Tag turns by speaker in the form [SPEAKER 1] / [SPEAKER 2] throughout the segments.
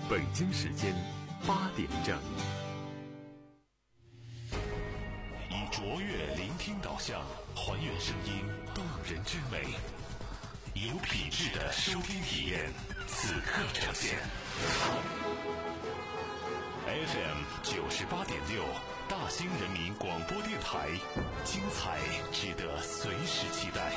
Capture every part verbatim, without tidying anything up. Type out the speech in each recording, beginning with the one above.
[SPEAKER 1] 北京时间八点整。
[SPEAKER 2] 以卓越聆听导向，还原声音动人之美，有品质的收听体验，此刻呈现。F M 九十八点六，大兴人民广播电台，精彩值得随时期待。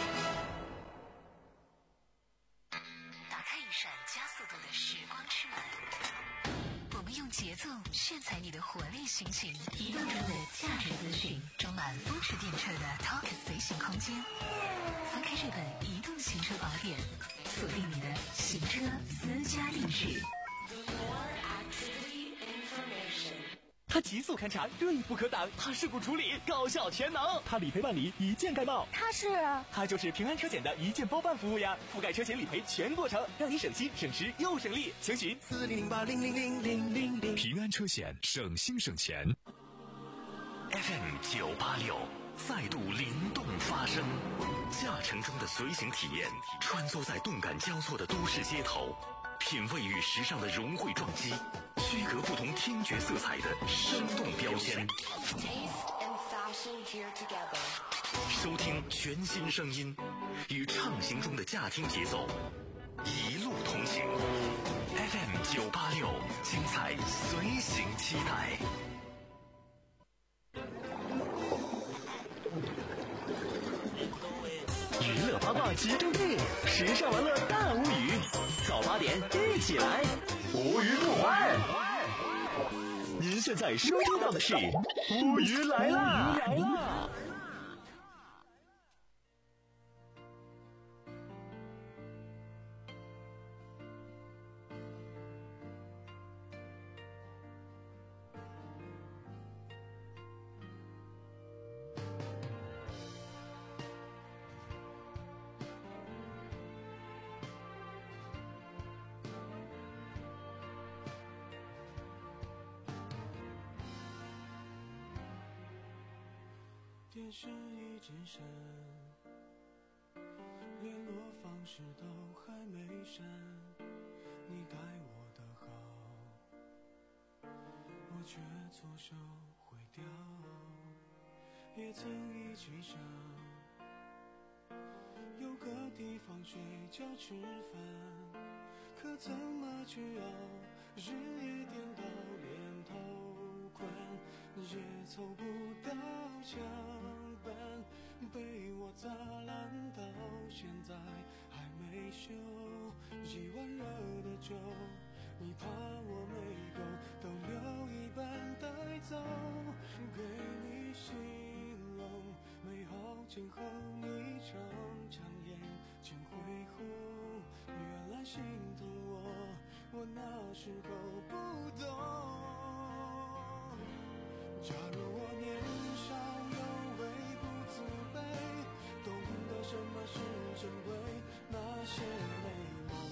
[SPEAKER 3] 打开一扇加速度的时光之门，我们用节奏炫彩你的活力心情，移动中的价值资讯，装满风驰电掣的 Talk 随行空间。翻开这本移动行车宝典，锁定你的行车私家定制。
[SPEAKER 4] 它极速勘查，锐不可挡；它事故处理，高效全能；它理赔办理，一键盖帽。
[SPEAKER 5] 它是，
[SPEAKER 4] 它就是平安车险的一键包办服务呀，覆盖车险理赔全过程，让你省心省时又省力。详询四零零八零零零零零零。
[SPEAKER 2] 平安车险，省心省钱。F M 九八六，再度灵动发声，驾乘中的随行体验，穿梭在动感交错的都市街头，品味与时尚的融汇撞击。区隔不同听觉色彩的生动标签，收听全新声音，与畅行中的驾听节奏一路同行。F M 九八六，精彩随行期待。
[SPEAKER 4] 娱乐八卦集中地，时尚玩乐大无语，早八点一起来，无语不欢。您现在收听到的是无语来啦！来啦！
[SPEAKER 6] 电视已健身，联络方式都还没删，你待我的好，我却错手毁掉。也曾一起想有个地方睡觉吃饭，可怎么去熬，日夜颠倒连头困也凑不到墙板，被我砸烂到现在还没修。一碗热的粥，你怕我没够，都留一半带走，给你形容美好今后，你常常眼睛恢红，原来心疼我，我那时候不懂。假如我年少有为不自卑，懂得什么是珍贵，那些美梦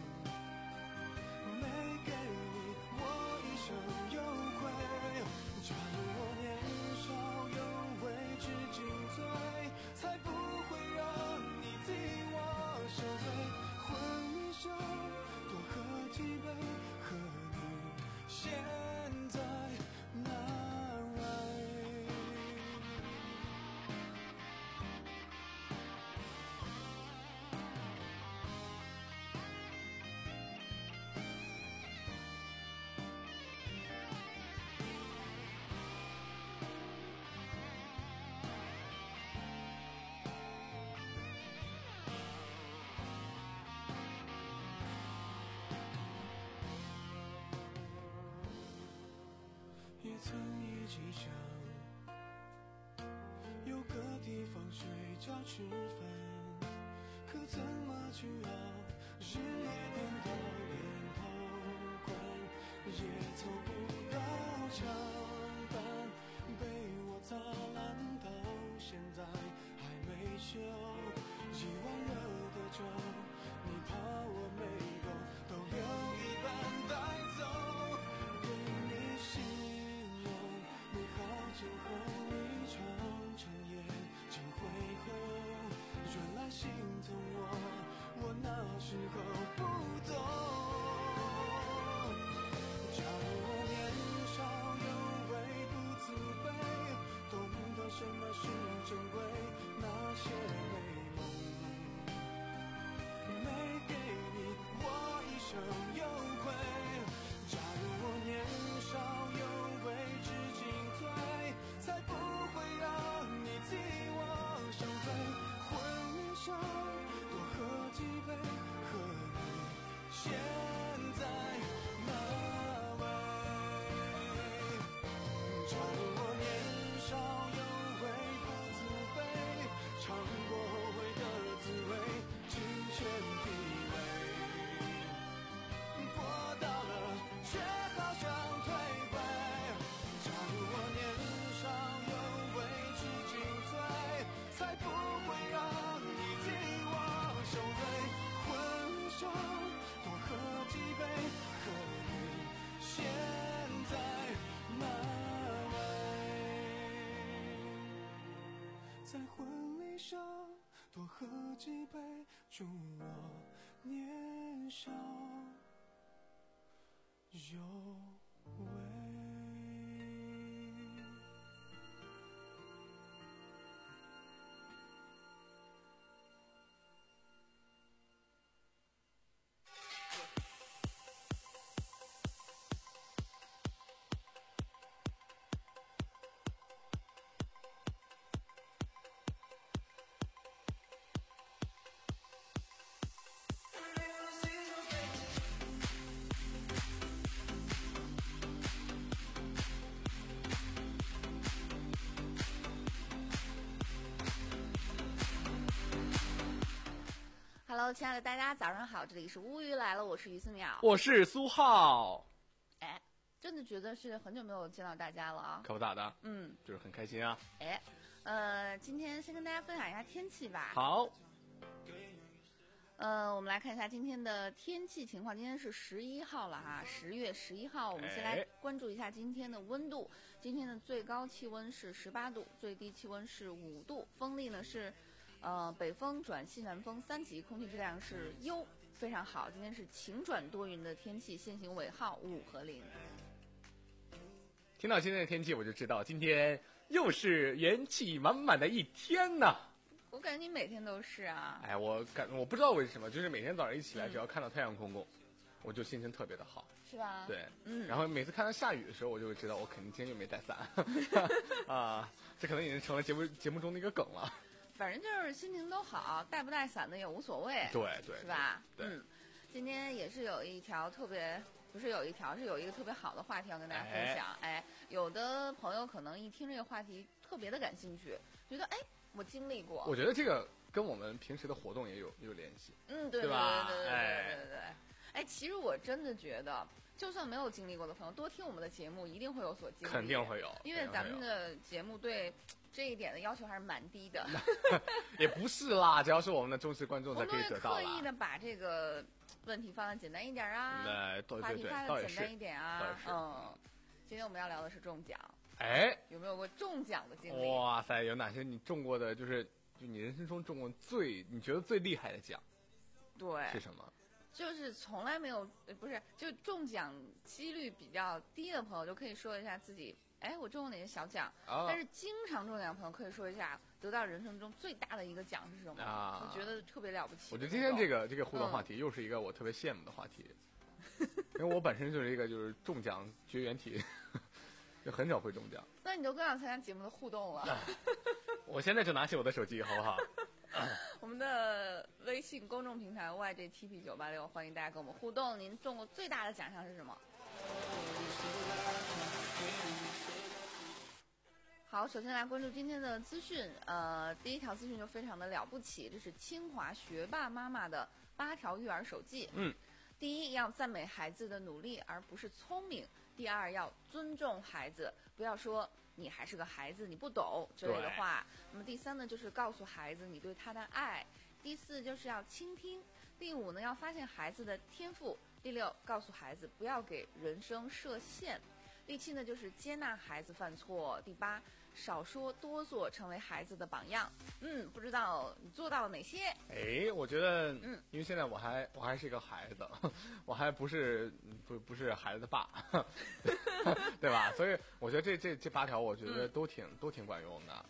[SPEAKER 6] 没给你，我一生有愧。假如我年少有为知进退，才不会让你替我受罪。混你手多喝几杯，和你现在那也曾一起想有个地方睡觉吃饭，可怎么去熬，日夜颠倒连头困也凑不到墙板，被我砸烂到现在还没修。一碗热的粥，你怕我没够，都留一半带走，给你形容美好今后，你常常眼睛恢红，原来心疼我，我那时候不懂。 珍贵那些美梦，没给你我一生有愧。假如我年少有为知进退，才不会让你替我伤悲。婚礼上多喝几杯，和你现在那位。假如我年少有为不自卑，尝过后悔的滋味，金钱地位，搏到了却好像退回。假如我年少有为知进退，才不会让你替我受罪。婚上多喝几杯，和你现在那位。在婚礼上多喝几杯，祝我年少有为。
[SPEAKER 5] Hello， 亲爱的大家，早上好，这里是乌鱼来了，我是于思淼，
[SPEAKER 7] 我是苏浩。
[SPEAKER 5] 哎，真的觉得是很久没有见到大家了啊，
[SPEAKER 7] 可不咋的，
[SPEAKER 5] 嗯，
[SPEAKER 7] 就是很开心啊。
[SPEAKER 5] 哎，呃，今天先跟大家分享一下天气吧。
[SPEAKER 7] 好，
[SPEAKER 5] 呃，我们来看一下今天的天气情况。今天是十一号了哈，十月十一号。我们先来
[SPEAKER 7] 哎
[SPEAKER 5] 关注一下今天的温度。今天的最高气温是十八度，最低气温是五度，风力呢是呃北风转西南风三级，空气质量是优，非常好。今天是晴转多云的天气，现行尾号五和零。
[SPEAKER 7] 听到今天的天气，我就知道今天又是元气满满的一天呐。
[SPEAKER 5] 我感觉你每天都是啊。
[SPEAKER 7] 哎，我感我不知道为什么，就是每天早上一起来，
[SPEAKER 5] 嗯
[SPEAKER 7] 只要看到太阳公公，我就心情特别的好。
[SPEAKER 5] 是吧？
[SPEAKER 7] 对，
[SPEAKER 5] 嗯。
[SPEAKER 7] 然后每次看到下雨的时候，我就会知道我肯定今天又没带伞啊，这可能已经成了节目节目中的一个梗了。
[SPEAKER 5] 反正就是心情都好，带不带伞的也无所谓。
[SPEAKER 7] 对对，
[SPEAKER 5] 是吧？
[SPEAKER 7] 对。
[SPEAKER 5] 嗯，今天也是有一条特别，不是有一条，是有一个特别好的话题要跟大家分享。哎，哎有的朋友可能一听这个话题特别的感兴趣，觉得哎，我经历过。
[SPEAKER 7] 我觉得这个跟我们平时的活动也有也有联系。
[SPEAKER 5] 嗯，对
[SPEAKER 7] 对吧？
[SPEAKER 5] 对对对对
[SPEAKER 7] 哎
[SPEAKER 5] 对对对。哎，其实我真的觉得，就算没有经历过的朋友，多听我们的节目，一定会有所经历。
[SPEAKER 7] 肯定会有，
[SPEAKER 5] 因为咱们的节目对这一点的要求还是蛮低的。
[SPEAKER 7] 也不是啦，只要是我们的忠实观众才可以得到啦。
[SPEAKER 5] 我们会刻意的把这个问题放得简单一点啊，
[SPEAKER 7] 对对
[SPEAKER 5] 话题
[SPEAKER 7] 对，
[SPEAKER 5] 发得简单一点啊。
[SPEAKER 7] 嗯，
[SPEAKER 5] 嗯，今天我们要聊的是中奖。
[SPEAKER 7] 哎，
[SPEAKER 5] 有没有过中奖的经历？
[SPEAKER 7] 哇塞，有哪些你中过的？就是就你人生中中过最你觉得最厉害的奖？
[SPEAKER 5] 对，
[SPEAKER 7] 是什么？
[SPEAKER 5] 就是从来没有，不是，就中奖几率比较低的朋友，就可以说一下自己，哎，我中过哪些小奖。
[SPEAKER 7] 哦、
[SPEAKER 5] 但是经常中奖的朋友可以说一下，得到人生中最大的一个奖是什么？
[SPEAKER 7] 啊，
[SPEAKER 5] 我觉得特别了不起。
[SPEAKER 7] 我觉得今天这个这个互动话题又是一个我特别羡慕的话题，嗯、因为我本身就是一个就是中奖绝缘体，就很少会中奖。
[SPEAKER 5] 那你就更想参加节目的互动了。
[SPEAKER 7] 我现在就拿起我的手机，好不好？
[SPEAKER 5] 我们的微信公众平台 Y J T P 九八六，欢迎大家跟我们互动。您中过最大的奖项是什么？好，首先来关注今天的资讯。呃，第一条资讯就非常的了不起，这是清华学霸妈妈的八条育儿手记。
[SPEAKER 7] 嗯，
[SPEAKER 5] 第一，要赞美孩子的努力，而不是聪明；第二，要尊重孩子，不要说你还是个孩子，你不懂之类的话。那么第三呢，就是告诉孩子你对他的爱；第四，就是要倾听；第五呢，要发现孩子的天赋；第六，告诉孩子不要给人生设限；第七呢，就是接纳孩子犯错；第八，少说多做，成为孩子的榜样。嗯，不知道你做到了哪些？
[SPEAKER 7] 哎，我觉得，
[SPEAKER 5] 嗯，
[SPEAKER 7] 因为现在我还我还是一个孩子，我还不是不不是孩子的爸，对吧？所以我觉得这这这八条，我觉得都挺、嗯、都挺管用的。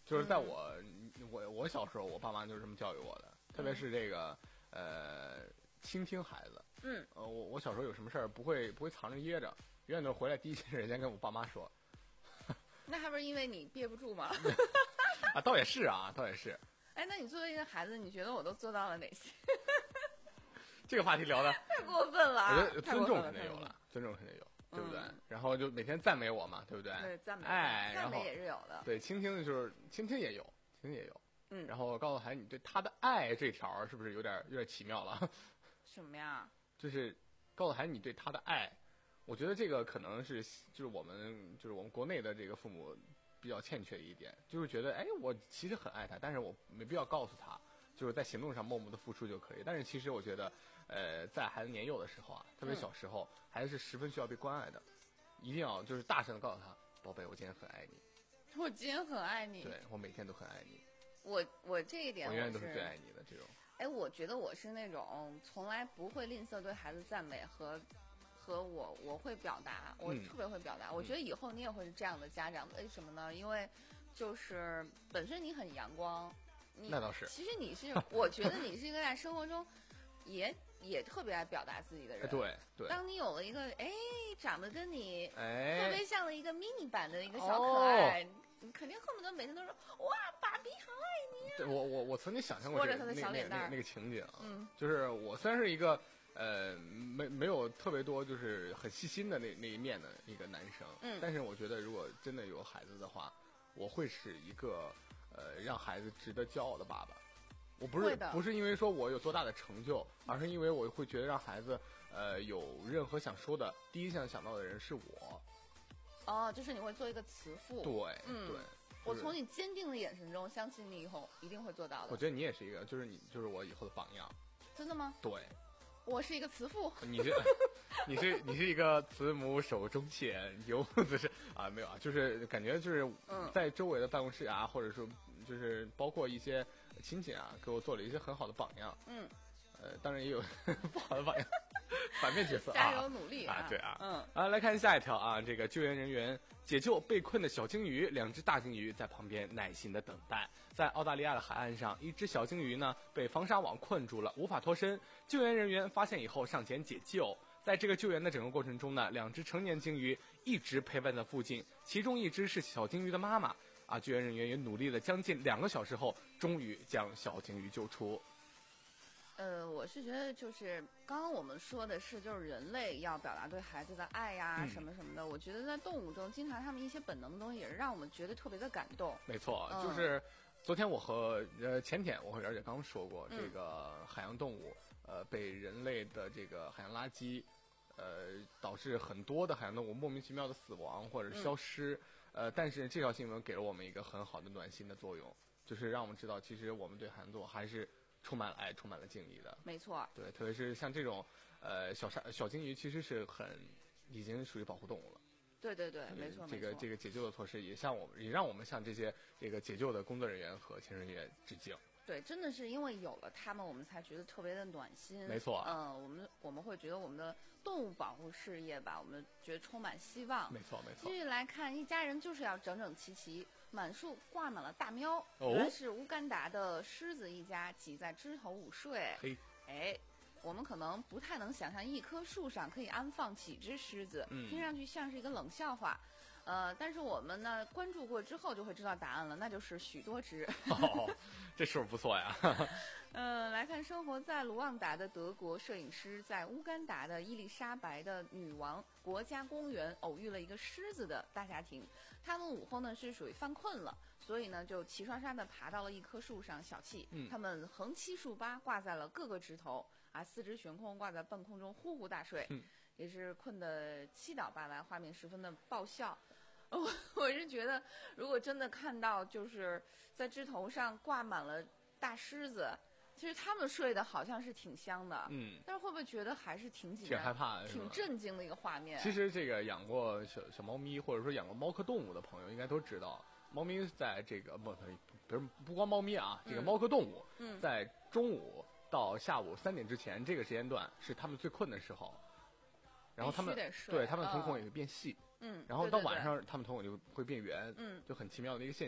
[SPEAKER 7] 就是在我、嗯、我我小时候，我爸妈就是这么教育我的，特别是这个呃倾听孩子。
[SPEAKER 5] 嗯，
[SPEAKER 7] 呃，我我小时候有什么事儿不会不会藏着掖着，永远都是回来第一件事先跟我爸妈说。
[SPEAKER 5] 那还不是因为你憋不住吗？
[SPEAKER 7] 啊，倒也是啊，倒也是。
[SPEAKER 5] 哎，那你作为一个孩子，你觉得我都做到了哪些？
[SPEAKER 7] 这个话题聊的
[SPEAKER 5] 太过分了，
[SPEAKER 7] 我觉得尊重
[SPEAKER 5] 肯
[SPEAKER 7] 肯定有了，尊重肯定有，对不对？
[SPEAKER 5] 嗯、
[SPEAKER 7] 然后就每天赞美我嘛，对不对？
[SPEAKER 5] 对，赞美，
[SPEAKER 7] 哎，
[SPEAKER 5] 赞美也是有的。
[SPEAKER 7] 对，倾听就是倾听也有，倾听也有。
[SPEAKER 5] 嗯，
[SPEAKER 7] 然后告诉孩子你对他的爱这条是不是有点有点奇妙了？
[SPEAKER 5] 什么呀？
[SPEAKER 7] 就是告诉孩子你对他的爱，我觉得这个可能是就是我们就是我们国内的这个父母比较欠缺的一点，就是觉得哎，我其实很爱他，但是我没必要告诉他，就是在行动上默默的付出就可以。但是其实我觉得，呃，在孩子年幼的时候啊，特别小时候，嗯、孩子是十分需要被关爱的，一定要就是大声的告诉他，宝贝，我今天很爱你，
[SPEAKER 5] 我今天很爱你，
[SPEAKER 7] 对我每天都很爱你，
[SPEAKER 5] 我我这一点
[SPEAKER 7] 我永远都是最爱你的这种。
[SPEAKER 5] 哎，我觉得我是那种从来不会吝啬对孩子赞美和。和我我会表达，我特别会表达、嗯。我觉得以后你也会是这样的家长，为什么呢？因为就是本身你很阳光，你
[SPEAKER 7] 那倒是。
[SPEAKER 5] 其实你是，我觉得你是一个在生活中也也特别爱表达自己的人。
[SPEAKER 7] 对对。
[SPEAKER 5] 当你有了一个哎长得跟你
[SPEAKER 7] 哎
[SPEAKER 5] 特别像了一个 mini 版的一个小可爱，哦、你肯定恨不得每天都说哇，爸比好爱你、啊。
[SPEAKER 7] 对我我我曾经想象过这个那那那那个情景，
[SPEAKER 5] 嗯，
[SPEAKER 7] 就是我虽然是一个。呃，没没有特别多，就是很细心的那那一面的一个男生，
[SPEAKER 5] 嗯，
[SPEAKER 7] 但是我觉得如果真的有孩子的话，我会是一个呃让孩子值得骄傲的爸爸。我不是不是因为说我有多大的成就，而是因为我会觉得让孩子呃有任何想说的，第一想想到的人是我。
[SPEAKER 5] 哦，就是你会做一个慈父。
[SPEAKER 7] 对，
[SPEAKER 5] 嗯，
[SPEAKER 7] 对。
[SPEAKER 5] 我从你坚定的眼神中，相信你以后一定会做到的。
[SPEAKER 7] 我觉得你也是一个，就是你就是我以后的榜样。
[SPEAKER 5] 真的吗？
[SPEAKER 7] 对。
[SPEAKER 5] 我是一个慈父，
[SPEAKER 7] 你是，你是你是一个慈母手中线，游子是啊，没有啊，就是感觉就是在周围的办公室啊，或者说就是包括一些亲戚啊，给我做了一些很好的榜样。
[SPEAKER 5] 嗯，
[SPEAKER 7] 呃，当然也有不好的榜样，反面角色啊，
[SPEAKER 5] 加油努力
[SPEAKER 7] 啊，啊对啊，
[SPEAKER 5] 嗯
[SPEAKER 7] 啊，来看下一条啊，这个救援人员解救被困的小鲸鱼，两只大鲸鱼在旁边耐心的等待。在澳大利亚的海岸上，一只小鲸鱼呢被防沙网困住了，无法脱身。救援人员发现以后上前解救。在这个救援的整个过程中呢，两只成年鲸鱼一直陪伴在附近，其中一只是小鲸鱼的妈妈。啊，救援人员也努力了将近两个小时后，终于将小鲸鱼救出。
[SPEAKER 5] 呃，我是觉得就是刚刚我们说的是，就是人类要表达对孩子的爱呀、啊，什么什么的。我觉得在动物中，经常他们一些本能的东西，也是让我们觉得特别的感动。
[SPEAKER 7] 没错，
[SPEAKER 5] 嗯、
[SPEAKER 7] 就是昨天我和呃前天我和冉姐刚说过，这个海洋动物、嗯、呃被人类的这个海洋垃圾，呃导致很多的海洋动物莫名其妙的死亡或者消失。嗯、呃，但是这条新闻给了我们一个很好的暖心的作用，就是让我们知道，其实我们对海洋动物还是充满了爱，充满了敬意的。
[SPEAKER 5] 没错，
[SPEAKER 7] 对，特别是像这种，呃，小鲨、小鲸鱼，其实是很已经属于保护动物了。
[SPEAKER 5] 对对对，没错，
[SPEAKER 7] 这个这个解救的措施也向我们，也让我们向这些这个解救的工作人员和潜水人员致敬。
[SPEAKER 5] 对，真的是因为有了他们，我们才觉得特别的暖心。
[SPEAKER 7] 没错、啊，
[SPEAKER 5] 嗯，我们我们会觉得我们的动物保护事业吧，我们觉得充满希望。
[SPEAKER 7] 没错没错。
[SPEAKER 5] 继续来看，一家人就是要整整齐齐。满树挂满了大喵，
[SPEAKER 7] 哦、
[SPEAKER 5] 原来是乌干达的狮子一家挤在枝头午睡。
[SPEAKER 7] 嘿，
[SPEAKER 5] 哎，我们可能不太能想象一棵树上可以安放几只狮子，
[SPEAKER 7] 嗯、
[SPEAKER 5] 听上去像是一个冷笑话。呃，但是我们呢关注过之后就会知道答案了，那就是许多只。
[SPEAKER 7] 哦，这数不错呀。
[SPEAKER 5] 呃，来看生活在卢旺达的德国摄影师在乌干达的伊丽莎白的女王国家公园偶遇了一个狮子的大家庭。他们午后呢是属于犯困了，所以呢就齐刷刷的爬到了一棵树上小憩。
[SPEAKER 7] 嗯，
[SPEAKER 5] 他们横七竖八挂在了各个枝头啊，四肢悬空挂在半空中呼呼大睡，
[SPEAKER 7] 嗯、
[SPEAKER 5] 也是困得七倒八歪，画面十分的爆笑。我我是觉得，如果真的看到就是在枝头上挂满了大狮子，其实他们睡得好像是挺香的，
[SPEAKER 7] 嗯，
[SPEAKER 5] 但是会不会觉得还是挺紧张、
[SPEAKER 7] 挺害怕的、
[SPEAKER 5] 挺震惊的一个画面？
[SPEAKER 7] 其实这个养过小小猫咪，或者说养过猫科动物的朋友应该都知道，猫咪在这个不不不光猫咪啊，这个猫科动物，
[SPEAKER 5] 嗯，
[SPEAKER 7] 在中午到下午三点之前这个时间段是他们最困的时候，然后他们对他们瞳孔也会变细。
[SPEAKER 5] 嗯，
[SPEAKER 7] 然后到晚上，他们瞳孔就会变圆，
[SPEAKER 5] 嗯，
[SPEAKER 7] 就很奇妙的一个现象。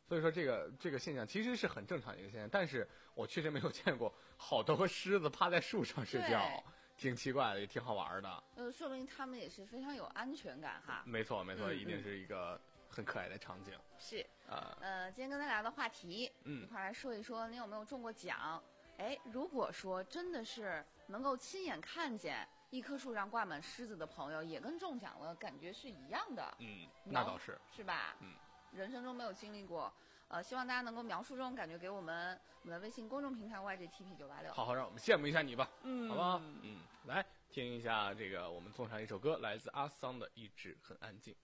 [SPEAKER 7] 所以说这个这个现象其实是很正常的一个现象，但是我确实没有见过好多个狮子趴在树上睡觉，挺奇怪的，也挺好玩的。
[SPEAKER 5] 呃，说明他们也是非常有安全感哈。
[SPEAKER 7] 没错没错，
[SPEAKER 5] 嗯、
[SPEAKER 7] 一定是一个很可爱的场景。
[SPEAKER 5] 是
[SPEAKER 7] 啊，
[SPEAKER 5] 呃，今天跟大家聊的话题，
[SPEAKER 7] 嗯，
[SPEAKER 5] 一块来说一说，你有没有中过奖？哎，如果说真的是能够亲眼看见一棵树上挂满狮子的朋友，也跟中奖了感觉是一样的。
[SPEAKER 7] 嗯，那倒是，
[SPEAKER 5] 是吧？
[SPEAKER 7] 嗯，
[SPEAKER 5] 人生中没有经历过。呃，希望大家能够描述这种感觉给我们我们的微信公众平台 Y G T P 九八六，
[SPEAKER 7] 好好让我们羡慕一下你吧，
[SPEAKER 5] 嗯，
[SPEAKER 7] 好不好？嗯，来听一下这个我们送上一首歌，来自阿桑的《一直很安静》。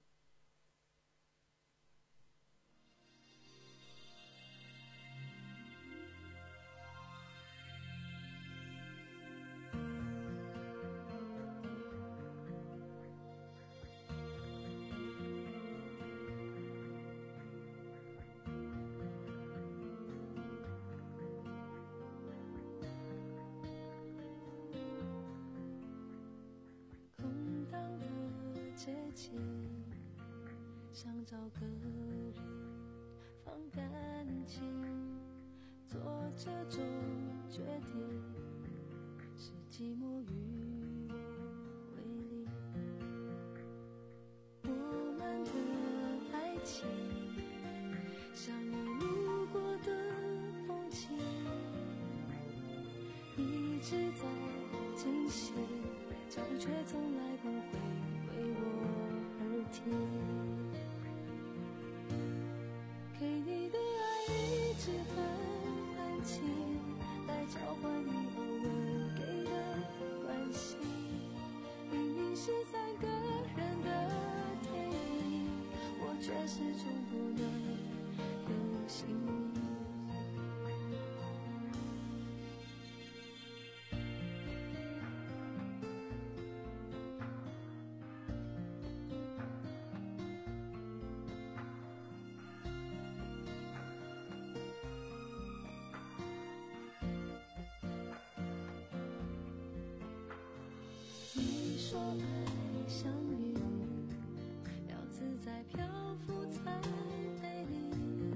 [SPEAKER 8] 想找个人放感情，做这种决定是寂寞与我为邻。我们的爱情像你路过的风景，一直在进行，脚步却从来不会为我而停。给你的爱一直很安静，来交换你偶尔给的关心。明明是三个人的电影，我却始终不能有姓名。你说爱像云，要自在漂浮才美丽。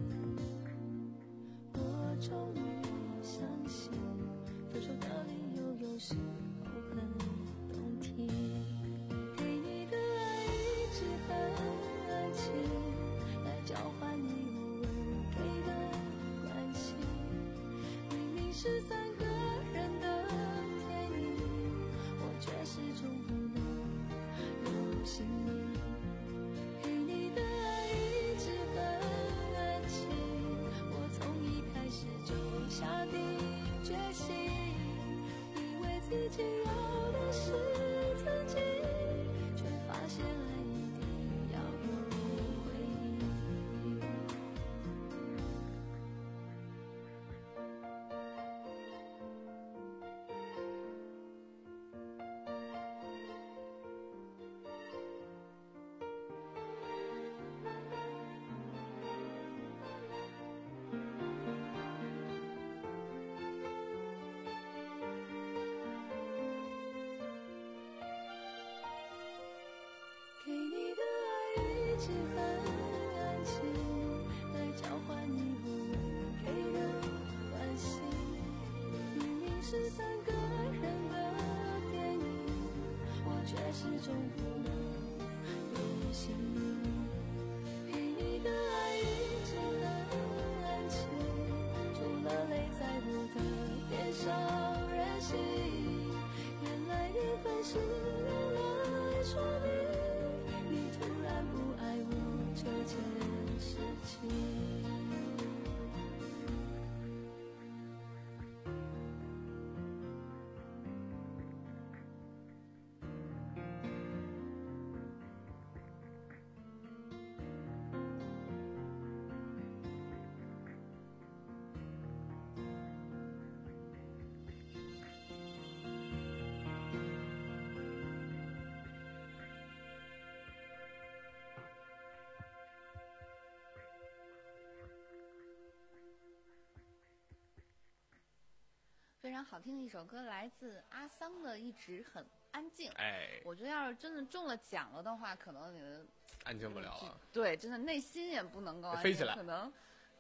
[SPEAKER 8] 我终于相信，分手的理由有时候很动听。给你的爱一直很安静，来交换你偶尔给的关心。明明是三个人的却始终不能有姓名。给你的爱一直很安静，我从一开始就下定决心，以为自己要的是曾经，却发现爱一定要有回应。给你的爱一直很安静，来交换你偶尔给的关心。明明是三个人的电影，我却始终不能有姓名。给你的爱一直很安静，除了泪在我的脸上任性。原来缘分是用来说明你突然不爱我这件事情。
[SPEAKER 5] 非常好听的一首歌，来自阿桑的《一直很安静》。
[SPEAKER 7] 哎，
[SPEAKER 5] 我觉得要是真的中了奖了的话，可能你的
[SPEAKER 7] 安静不了了。
[SPEAKER 5] 对，真的内心也不能够安静
[SPEAKER 7] 飞起来，
[SPEAKER 5] 可能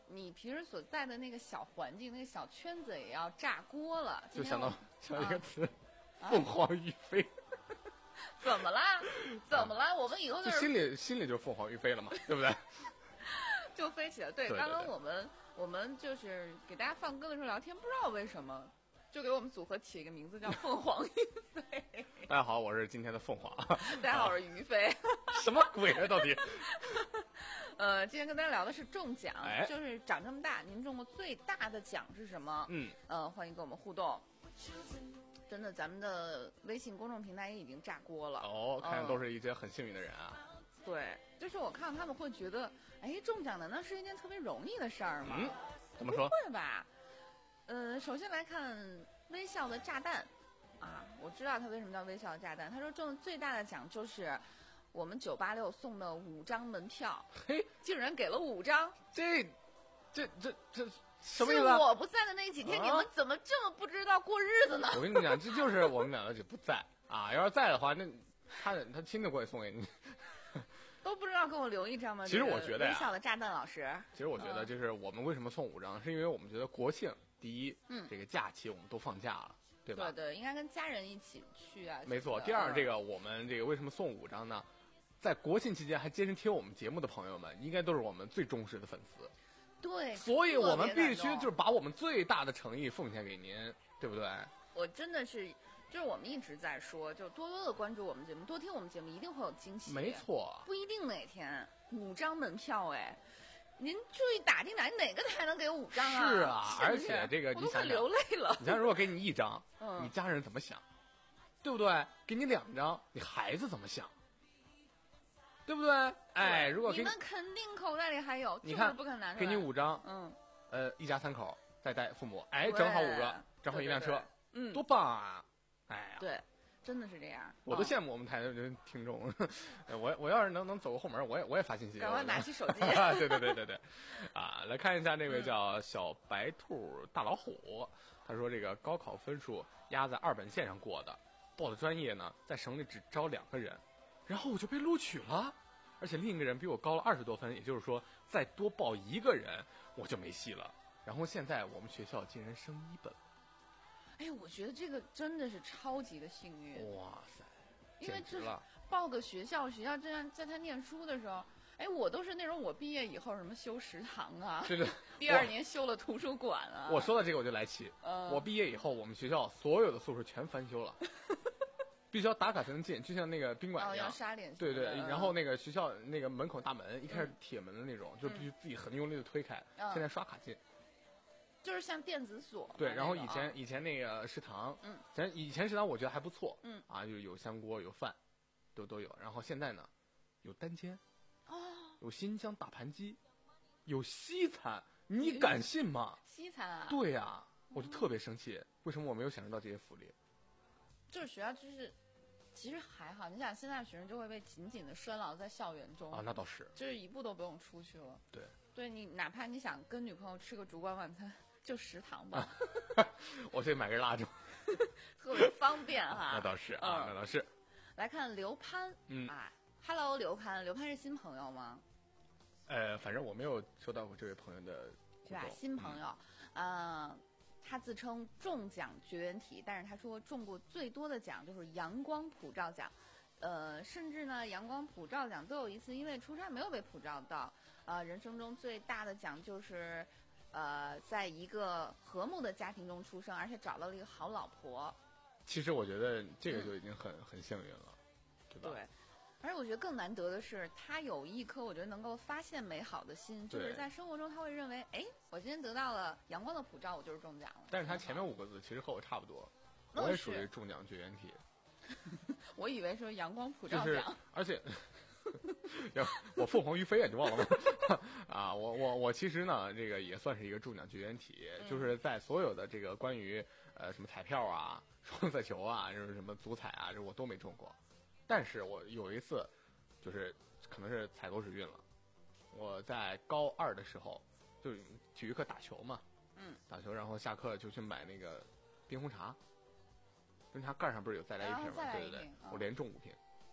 [SPEAKER 5] 你平时所在的那个小环境、那个小圈子也要炸锅了。
[SPEAKER 7] 就想到想到一个词，
[SPEAKER 5] 啊、
[SPEAKER 7] 凤凰于飞。
[SPEAKER 5] 怎么啦？怎么啦？我们以后就
[SPEAKER 7] 就是心里心里就凤凰于飞了嘛，对不对？
[SPEAKER 5] 就飞起来。对，
[SPEAKER 7] 对对对
[SPEAKER 5] 刚刚我们我们就是给大家放歌的时候聊天，不知道为什么就给我们组合起一个名字叫凤凰于飞。
[SPEAKER 7] 大家好，我是今天的凤凰。
[SPEAKER 5] 大家好，我是于飞。
[SPEAKER 7] 什么鬼啊？到底？
[SPEAKER 5] 呃，今天跟大家聊的是中奖，
[SPEAKER 7] 哎、
[SPEAKER 5] 就是长这么大，您中过最大的奖是什么？
[SPEAKER 7] 嗯，
[SPEAKER 5] 呃，欢迎跟我们互动。真的，咱们的微信公众平台也已经炸锅了。
[SPEAKER 7] 哦，看来都是一些很幸运的人啊。
[SPEAKER 5] 嗯、对，就是我看他们会觉得，哎，中奖难道是一件特别容易的事儿吗？
[SPEAKER 7] 嗯，怎么说？
[SPEAKER 5] 不会吧？呃，首先来看微笑的炸弹，啊，我知道他为什么叫微笑的炸弹。他说中的最大的奖就是我们九八六送的五张门票，
[SPEAKER 7] 嘿，
[SPEAKER 5] 竟然给了五张，
[SPEAKER 7] 这，这这这。什么意
[SPEAKER 5] 是
[SPEAKER 7] 思？
[SPEAKER 5] 我不在的那几天，
[SPEAKER 7] 啊、
[SPEAKER 5] 你们怎么这么不知道过日子呢？
[SPEAKER 7] 我跟你讲，这就是我们两个就不在啊。要是在的话，那他他亲自过去送给你，
[SPEAKER 5] 都不知道给我留一张吗？
[SPEAKER 7] 其实我觉得呀，
[SPEAKER 5] 微笑的炸弹老师，
[SPEAKER 7] 其实我觉得就是我们为什么送五张，是因为我们觉得国庆第一，
[SPEAKER 5] 嗯，
[SPEAKER 7] 这个假期我们都放假了，对吧？
[SPEAKER 5] 对对，应该跟家人一起去啊。
[SPEAKER 7] 没错。第二，这个我们这个为什么送五张呢？在国庆期间还坚持听我们节目的朋友们，应该都是我们最忠实的粉丝。
[SPEAKER 5] 对，
[SPEAKER 7] 所以我们必须就是把我们最大的诚意奉献给您，对不对？
[SPEAKER 5] 我真的是，就是我们一直在说，就多多的关注我们节目，多听我们节目，一定会有惊喜。
[SPEAKER 7] 没错，
[SPEAKER 5] 不一定哪天五张门票，哎，您注意打听打听哪个台能给五张啊？
[SPEAKER 7] 是啊，
[SPEAKER 5] 是是
[SPEAKER 7] 而且这个
[SPEAKER 5] 我
[SPEAKER 7] 你想想，
[SPEAKER 5] 流泪了。
[SPEAKER 7] 你想，如果给你一张，
[SPEAKER 5] 嗯，
[SPEAKER 7] 你家人怎么想？对不对？给你两张，你孩子怎么想？对不对？哎，如果给
[SPEAKER 5] 你们肯定口袋里还有，
[SPEAKER 7] 你看
[SPEAKER 5] 就是不肯拿出来。
[SPEAKER 7] 给你五张，
[SPEAKER 5] 嗯。
[SPEAKER 7] 呃，一家三口再带父母，哎，正好五个，正好一辆车，
[SPEAKER 5] 对对对嗯，
[SPEAKER 7] 多棒啊！哎呀，
[SPEAKER 5] 对，真的是这样。
[SPEAKER 7] 我都羡慕我们台的听众，我我要是能能走个后门，我也我也发信息。
[SPEAKER 5] 赶快拿起手机。
[SPEAKER 7] 对对对对对，啊，来看一下这位叫小白兔大老虎，他说这个高考分数压在二本线上过的，报的专业呢在省里只招两个人，然后我就被录取了。而且另一个人比我高了二十多分，也就是说，再多报一个人我就没戏了。然后现在我们学校竟然升一本，
[SPEAKER 5] 哎，我觉得这个真的是超级的幸运。
[SPEAKER 7] 哇塞，
[SPEAKER 5] 因为就是
[SPEAKER 7] 简直了！
[SPEAKER 5] 报个学校，学校这样在他念书的时候，哎，我都是那种我毕业以后什么修食堂啊，
[SPEAKER 7] 对对，
[SPEAKER 5] 第二年修了图书馆啊。
[SPEAKER 7] 我说到这个我就来气，
[SPEAKER 5] 嗯、
[SPEAKER 7] 我毕业以后，我们学校所有的宿舍全翻修了。必须要打卡才能进，就像那个宾馆一样。
[SPEAKER 5] 哦、要刷脸。
[SPEAKER 7] 对对，
[SPEAKER 5] 嗯、
[SPEAKER 7] 然后那个学校那个门口大门一开始铁门的那种，嗯、就必须自己很用力的推开。
[SPEAKER 5] 嗯、
[SPEAKER 7] 现在刷卡进，
[SPEAKER 5] 就是像电子锁。
[SPEAKER 7] 对，然后以前、
[SPEAKER 5] 啊、
[SPEAKER 7] 以前那个食堂，
[SPEAKER 5] 嗯，
[SPEAKER 7] 咱以前食堂我觉得还不错，
[SPEAKER 5] 嗯
[SPEAKER 7] 啊，就是有香锅有饭，都都有。然后现在呢，有单间，
[SPEAKER 5] 哦，
[SPEAKER 7] 有新疆大盘鸡，有西餐，你敢信吗？
[SPEAKER 5] 西餐啊？
[SPEAKER 7] 对呀、啊，我就特别生气，为什么我没有享受到这些福利？
[SPEAKER 5] 就是学校就是。其实还好，你想现在学生就会被紧紧的拴牢在校园中
[SPEAKER 7] 啊，那倒是，
[SPEAKER 5] 就是一步都不用出去了。
[SPEAKER 7] 对，
[SPEAKER 5] 对你哪怕你想跟女朋友吃个烛光晚餐，就食堂吧。
[SPEAKER 7] 我去买根蜡烛，
[SPEAKER 5] 特别方便哈。
[SPEAKER 7] 那倒是啊，
[SPEAKER 5] 嗯、
[SPEAKER 7] 那倒是。
[SPEAKER 5] 来看刘潘，
[SPEAKER 7] 嗯
[SPEAKER 5] 啊 ，Hello 刘潘，刘潘是新朋友吗？
[SPEAKER 7] 呃，反正我没有收到过这位朋友的，
[SPEAKER 5] 是吧？新朋友，嗯。呃他自称中奖绝缘体，但是他说中过最多的奖就是阳光普照奖，呃，甚至呢阳光普照奖都有一次因为出差没有被普照到，呃，人生中最大的奖就是，呃，在一个和睦的家庭中出生，而且找到了一个好老婆。
[SPEAKER 7] 其实我觉得这个就已经很、嗯、很幸运了，对吧？
[SPEAKER 5] 对。而且我觉得更难得的是，他有一颗我觉得能够发现美好的心，就是在生活中他会认为，哎，我今天得到了阳光的普照，我就是中奖了。
[SPEAKER 7] 但是他前面五个字其实和我差不多，我也属于中奖绝缘体。
[SPEAKER 5] 我以为说阳光普照奖，
[SPEAKER 7] 就是、而且我凤凰于飞啊，你忘了吗？啊，我我我其实呢，这个也算是一个中奖绝缘体，
[SPEAKER 5] 嗯、
[SPEAKER 7] 就是在所有的这个关于呃什么彩票啊、双色球啊，就是什么足彩啊，这我都没中过。但是我有一次，就是可能是踩狗屎运了。我在高二的时候，就体育课打球嘛，
[SPEAKER 5] 嗯，
[SPEAKER 7] 打球，然后下课就去买那个冰红茶，冰红茶盖上不是有再来一瓶吗？对对对，
[SPEAKER 5] 哦、
[SPEAKER 7] 我连中五瓶，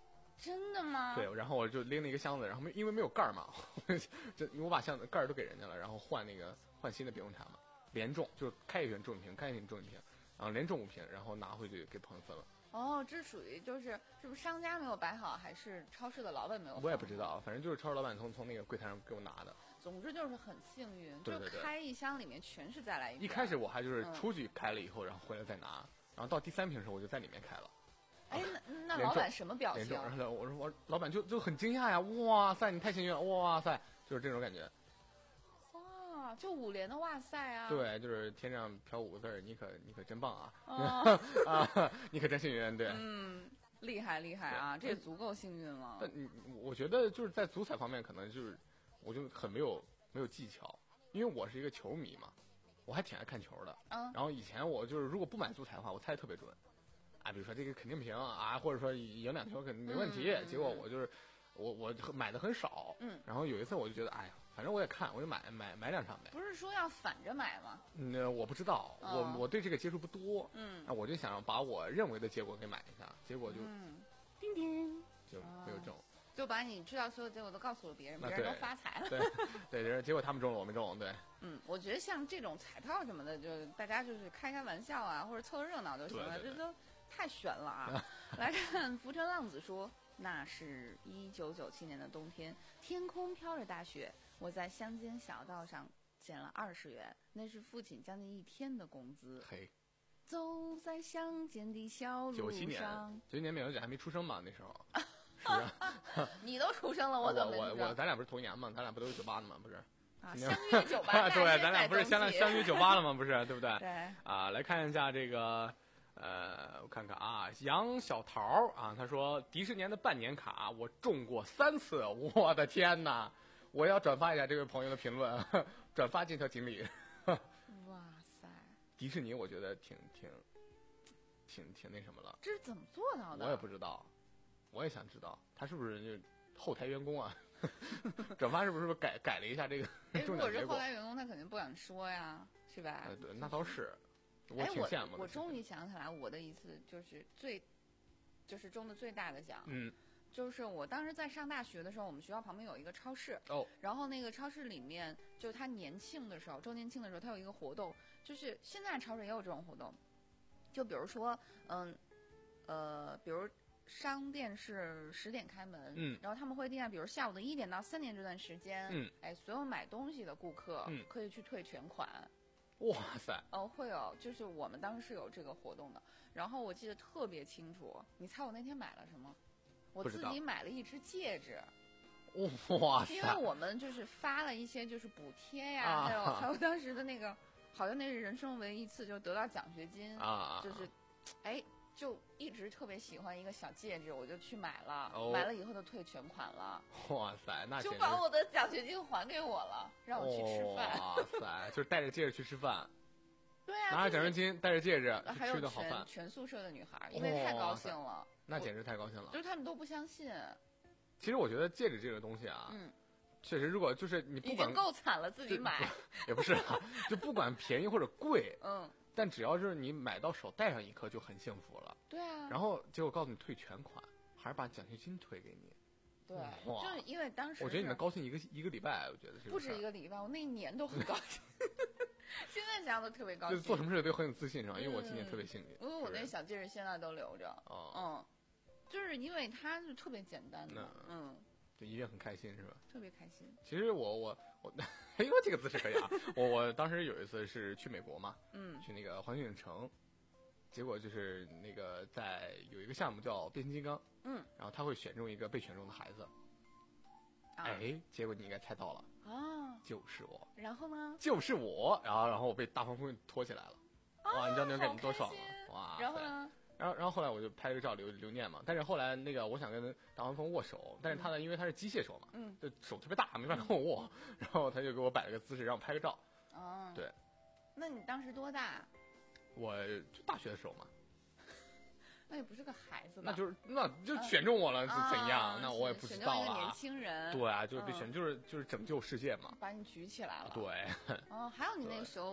[SPEAKER 5] 真的吗？
[SPEAKER 7] 对，然后我就拎了一个箱子，然后没因为没有盖儿嘛，这我把箱子盖儿都给人家了，然后换那个换新的冰红茶嘛，连种就是开一瓶种一瓶，开一瓶种一瓶，然后连种五瓶，然后拿回去给朋友分了。
[SPEAKER 5] 哦，这属于就是是不是商家没有摆好，还是超市的老板没有？
[SPEAKER 7] 我也不知道，反正就是超市老板从从那个柜台上给我拿的。
[SPEAKER 5] 总之就是很幸运，
[SPEAKER 7] 对对对，
[SPEAKER 5] 就开一箱里面全是再来一瓶。
[SPEAKER 7] 一开始我还就是出去开了以后，嗯、然后回来再拿，然后到第三瓶的时候我就在里面开了。
[SPEAKER 5] 哎，那那老板什么表情？
[SPEAKER 7] 然后我说我老板就就很惊讶呀，哇塞，你太幸运了，哇塞，就是这种感觉。
[SPEAKER 5] 哇，就五连的哇塞啊！
[SPEAKER 7] 对，就是天上飘五个字儿，你可你可真棒啊！
[SPEAKER 5] 哦、
[SPEAKER 7] 啊，你可真幸运，对。
[SPEAKER 5] 嗯，厉害厉害啊，这也足够幸运了。
[SPEAKER 7] 但你我觉得就是在足彩方面，可能就是我就很没有没有技巧，因为我是一个球迷嘛，我还挺爱看球的。嗯。然后以前我就是如果不买足彩的话，我猜特别准。啊，比如说这个肯定平啊，或者说赢两球肯定没问题。嗯、结果我就是我我买的很少，嗯，然后有一次我就觉得，哎呀，反正我也看，我就买买买两场呗。
[SPEAKER 5] 不是说要反着买吗？
[SPEAKER 7] 嗯，我不知道，哦、我我对这个接触不多，嗯，我就想把我认为的结果给买一下，结果就，
[SPEAKER 5] 嗯，叮叮，
[SPEAKER 7] 就没有中。
[SPEAKER 5] 就把你知道所有结果都告诉了别人，别人都发财了。
[SPEAKER 7] 对对，对，结果他们中了，我没中，对。
[SPEAKER 5] 嗯，我觉得像这种彩票什么的，就大家就是开开玩笑啊，或者凑个热闹就行了，这都太悬了啊！来看浮沉浪子说，那是一九九七年的冬天，天空飘着大雪，我在乡间小道上捡了二十元，那是父亲将近一天的工资。
[SPEAKER 7] 嘿，
[SPEAKER 5] 走在乡间的小路上。
[SPEAKER 7] 九七年，九七年美容姐还没出生嘛，那时候。
[SPEAKER 5] 你都出生了，我怎么
[SPEAKER 7] 我我我咱俩不是同年吗？咱俩不都是九八的吗？不是
[SPEAKER 5] 啊，相约九八
[SPEAKER 7] 对，咱俩不是相相约九八了吗？不是，对不对？
[SPEAKER 5] 对
[SPEAKER 7] 啊，来看一下这个，呃，我看看啊，杨小桃啊，他说迪士尼的半年卡我中过三次，我的天哪！我要转发一下这位朋友的评论，转发这条锦鲤。
[SPEAKER 5] 哇塞！
[SPEAKER 7] 迪士尼我觉得挺挺挺挺那什么了，
[SPEAKER 5] 这是怎么做到的？
[SPEAKER 7] 我也不知道。我也想知道他是不是就后台员工啊？转发是不是改改了一下这个中奖结果？如
[SPEAKER 5] 果是后台员工，他肯定不敢说呀，是吧？
[SPEAKER 7] 呃，对，那倒是。我挺羡慕的。
[SPEAKER 5] 我终于想起来，我的一次就是最，就是中的最大的奖。嗯。就是我当时在上大学的时候，我们学校旁边有一个超市。哦。然后那个超市里面，就是他年庆的时候，周年庆的时候，他有一个活动，就是现在超市也有这种活动，就比如说，嗯，呃，比如。商店是十点开门，嗯，然后他们会定下，比如下午的一点到三点这段时间，嗯，哎，所有买东西的顾客，嗯，可以去退全款。
[SPEAKER 7] 哇塞！
[SPEAKER 5] 哦，会有，就是我们当时有这个活动的。然后我记得特别清楚，你猜我那天买了什么？我自己买了一只戒指。
[SPEAKER 7] 哇塞！
[SPEAKER 5] 因为我们就是发了一些就是补贴呀，啊、还有还有当时的那个，好像那是人生唯一一次就得到奖学金啊，就是，哎。就一直特别喜欢一个小戒指，我就去买了，哦、买了以后就退全款了。
[SPEAKER 7] 哇塞，那
[SPEAKER 5] 就把我的奖学金还给我了，让我去吃饭。
[SPEAKER 7] 哇塞，就是带着戒指去吃饭。
[SPEAKER 5] 对啊，
[SPEAKER 7] 拿着奖学金，带着戒指
[SPEAKER 5] 还有
[SPEAKER 7] 吃顿好饭。
[SPEAKER 5] 全宿舍的女孩，因为太高兴了，
[SPEAKER 7] 那简直太高兴了。
[SPEAKER 5] 就是他们都不相信。
[SPEAKER 7] 其实我觉得戒指这个东西啊，嗯，确实，如果就是你不管
[SPEAKER 5] 已经够惨了，自己买
[SPEAKER 7] 也不是啊，就不管便宜或者贵，嗯。但只要是你买到手戴上一颗就很幸福了。
[SPEAKER 5] 对啊。
[SPEAKER 7] 然后结果告诉你退全款，还是把奖学金退给你。
[SPEAKER 5] 对，就是因为当时
[SPEAKER 7] 我觉得你能高兴一个一个礼拜，我觉得
[SPEAKER 5] 不止一个礼拜，我那一年都很高兴。现在想想都特别高兴。
[SPEAKER 7] 就是做什么事都很有自信，是吧？因为我今年特别幸运。
[SPEAKER 5] 因为我那小戒指现在都留着。哦。嗯，就是因为它是特别简单的，嗯。
[SPEAKER 7] 就一定很开心是吧？
[SPEAKER 5] 特别开心。
[SPEAKER 7] 其实我我我，哎呦这个姿势可以啊！我我当时有一次是去美国嘛，嗯，去那个环球影城，结果就是那个在有一个项目叫变形金刚，嗯，然后他会选中一个被选中的孩子，啊、哎，结果你应该猜到了啊，就是我。
[SPEAKER 5] 然后呢？
[SPEAKER 7] 就是我，然后然后我被大黄蜂拖起来了，啊、哇！你知道那种感觉多爽啊！哇！
[SPEAKER 5] 然后呢？
[SPEAKER 7] 然后，然后后来我就拍了个照留留念嘛。但是后来那个我想跟大黄蜂握手，但是他呢，因为他是机械手嘛，嗯，就手特别大，没法跟我握。嗯、然后他就给我摆了个姿势，让我拍个照。哦，对。
[SPEAKER 5] 那你当时多大？
[SPEAKER 7] 我就大学的时候嘛。
[SPEAKER 5] 那也不是个孩子吧？
[SPEAKER 7] 那就是那就选中我了，是、啊、怎样？
[SPEAKER 5] 啊、
[SPEAKER 7] 那我也不知道啊。
[SPEAKER 5] 选中一个年轻人。
[SPEAKER 7] 对啊，就是被选，嗯、就是就是拯救世界嘛。
[SPEAKER 5] 把你举起来了。
[SPEAKER 7] 对。
[SPEAKER 5] 哦，还有你那个时候。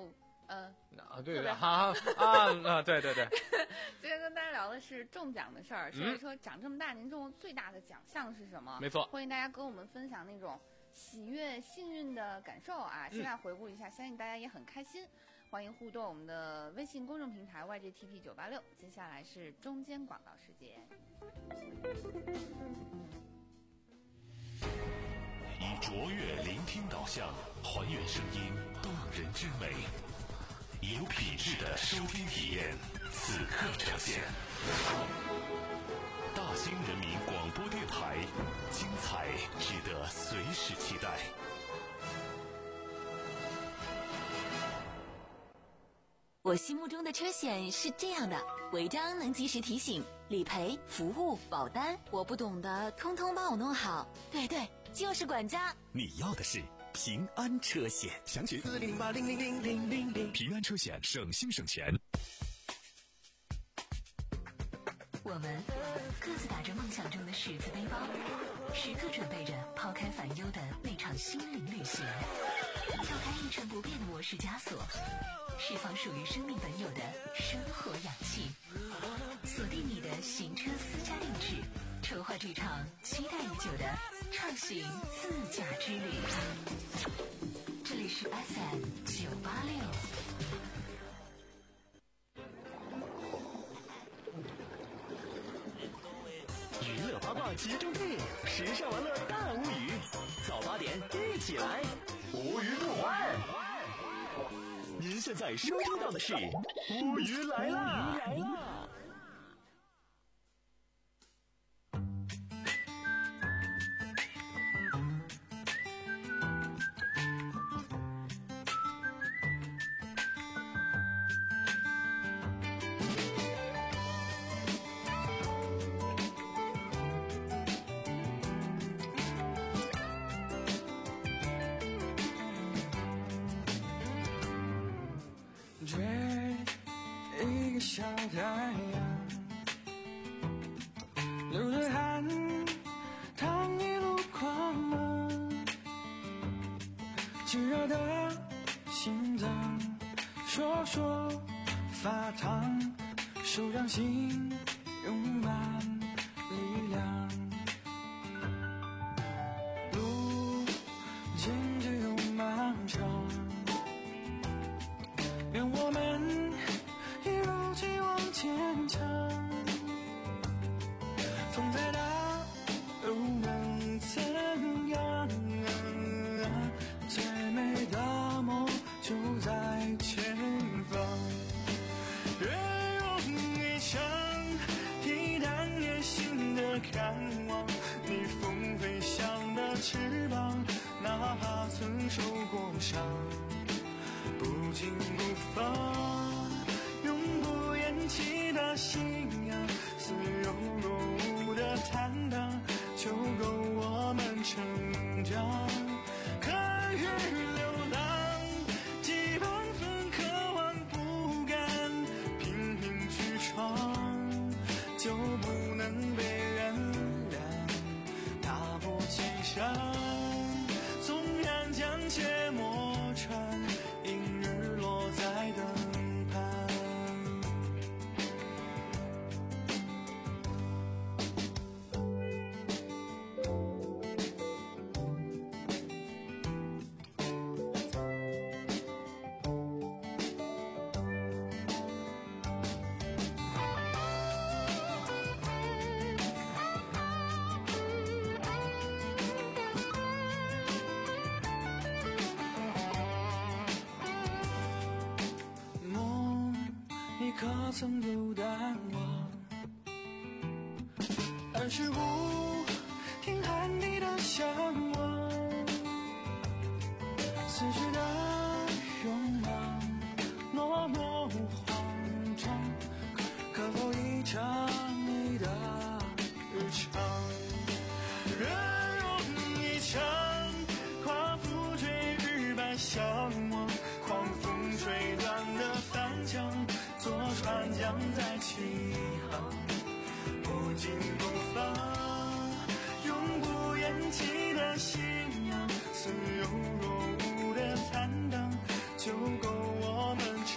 [SPEAKER 5] 嗯，
[SPEAKER 7] 啊，对对对，好啊啊，对对对。
[SPEAKER 5] 今天跟大家聊的是中奖的事儿，说一说长这么大您中过最大的奖项是什么？
[SPEAKER 7] 没错，
[SPEAKER 5] 欢迎大家跟我们分享那种喜悦、幸运的感受啊！现在回顾一下，相信大家也很开心。欢迎互动我们的微信公众平台 Y J T P 九八六。接下来是中间广告时间。
[SPEAKER 2] 以卓越聆听导向，还原声音动人之美，有品质的收听体验，此刻呈现。大兴人民广播电台，精彩值得随时期待。
[SPEAKER 3] 我心目中的车险是这样的：违章能及时提醒，理赔、服务、保单，我不懂的通通帮我弄好。对对，就是管家。
[SPEAKER 4] 你要的是平安车险，详询四零八零零零零零零。
[SPEAKER 2] 平安车险，省心省钱。
[SPEAKER 3] 我们各自打着梦想中的十字背包，时刻准备着抛开烦忧的那场心灵旅行，跳开一成不变的模式枷锁，释放属于生命本有的生活氧气，锁定你的行车私家定制，筹划这场期待已久的畅行自驾之旅。这里是 F M 九八六。
[SPEAKER 4] 娱乐八卦集中地，时尚玩乐大无语。早八点一起来，无鱼不欢。您现在收听到的是乌鱼来啦！来啦！
[SPEAKER 6] 追一个小太阳，流着汗，他一路狂浪，炙热的心脏，说说发烫，手掌心用满力量，路渐渐又漫长。愿我们一如既往坚强，风再大又能怎样？最美的梦就在前方。愿用一枪抵挡野心的渴望，逆风飞翔的翅膀，哪怕曾受过伤。不紧不放，永不言弃的信仰，似有若无的坦荡，就够我们成长。看雨流浪，几万分渴望不甘，拼命去闯，就不能被原谅。打破青山，纵然将血磨穿，因日落在灯盘。可曾有淡忘？儿时无听喊你的向往，此时的勇往落寞慌张，可否一场你的日常？人用一枪，夸父追日般向往，狂风吹断的帆桨，坐船桨在起航，不紧不放，永不言弃的信仰，似有若无的坦荡，就够我们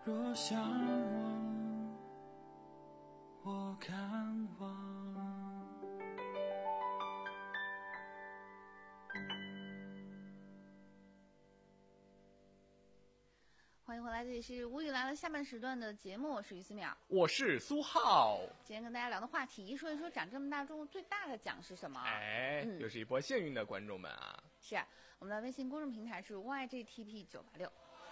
[SPEAKER 6] 若向往，我看望。
[SPEAKER 5] 欢迎回来，这里是无语来了下半时段的节目，我是于思淼，
[SPEAKER 7] 我是苏浩。
[SPEAKER 5] 今天跟大家聊的话题，说一说长这么大中最大的奖是什么？
[SPEAKER 7] 哎，
[SPEAKER 5] 嗯
[SPEAKER 7] 又是一波幸运的观众们啊！
[SPEAKER 5] 是啊，我们的微信公众平台是 Y G T P 九八六。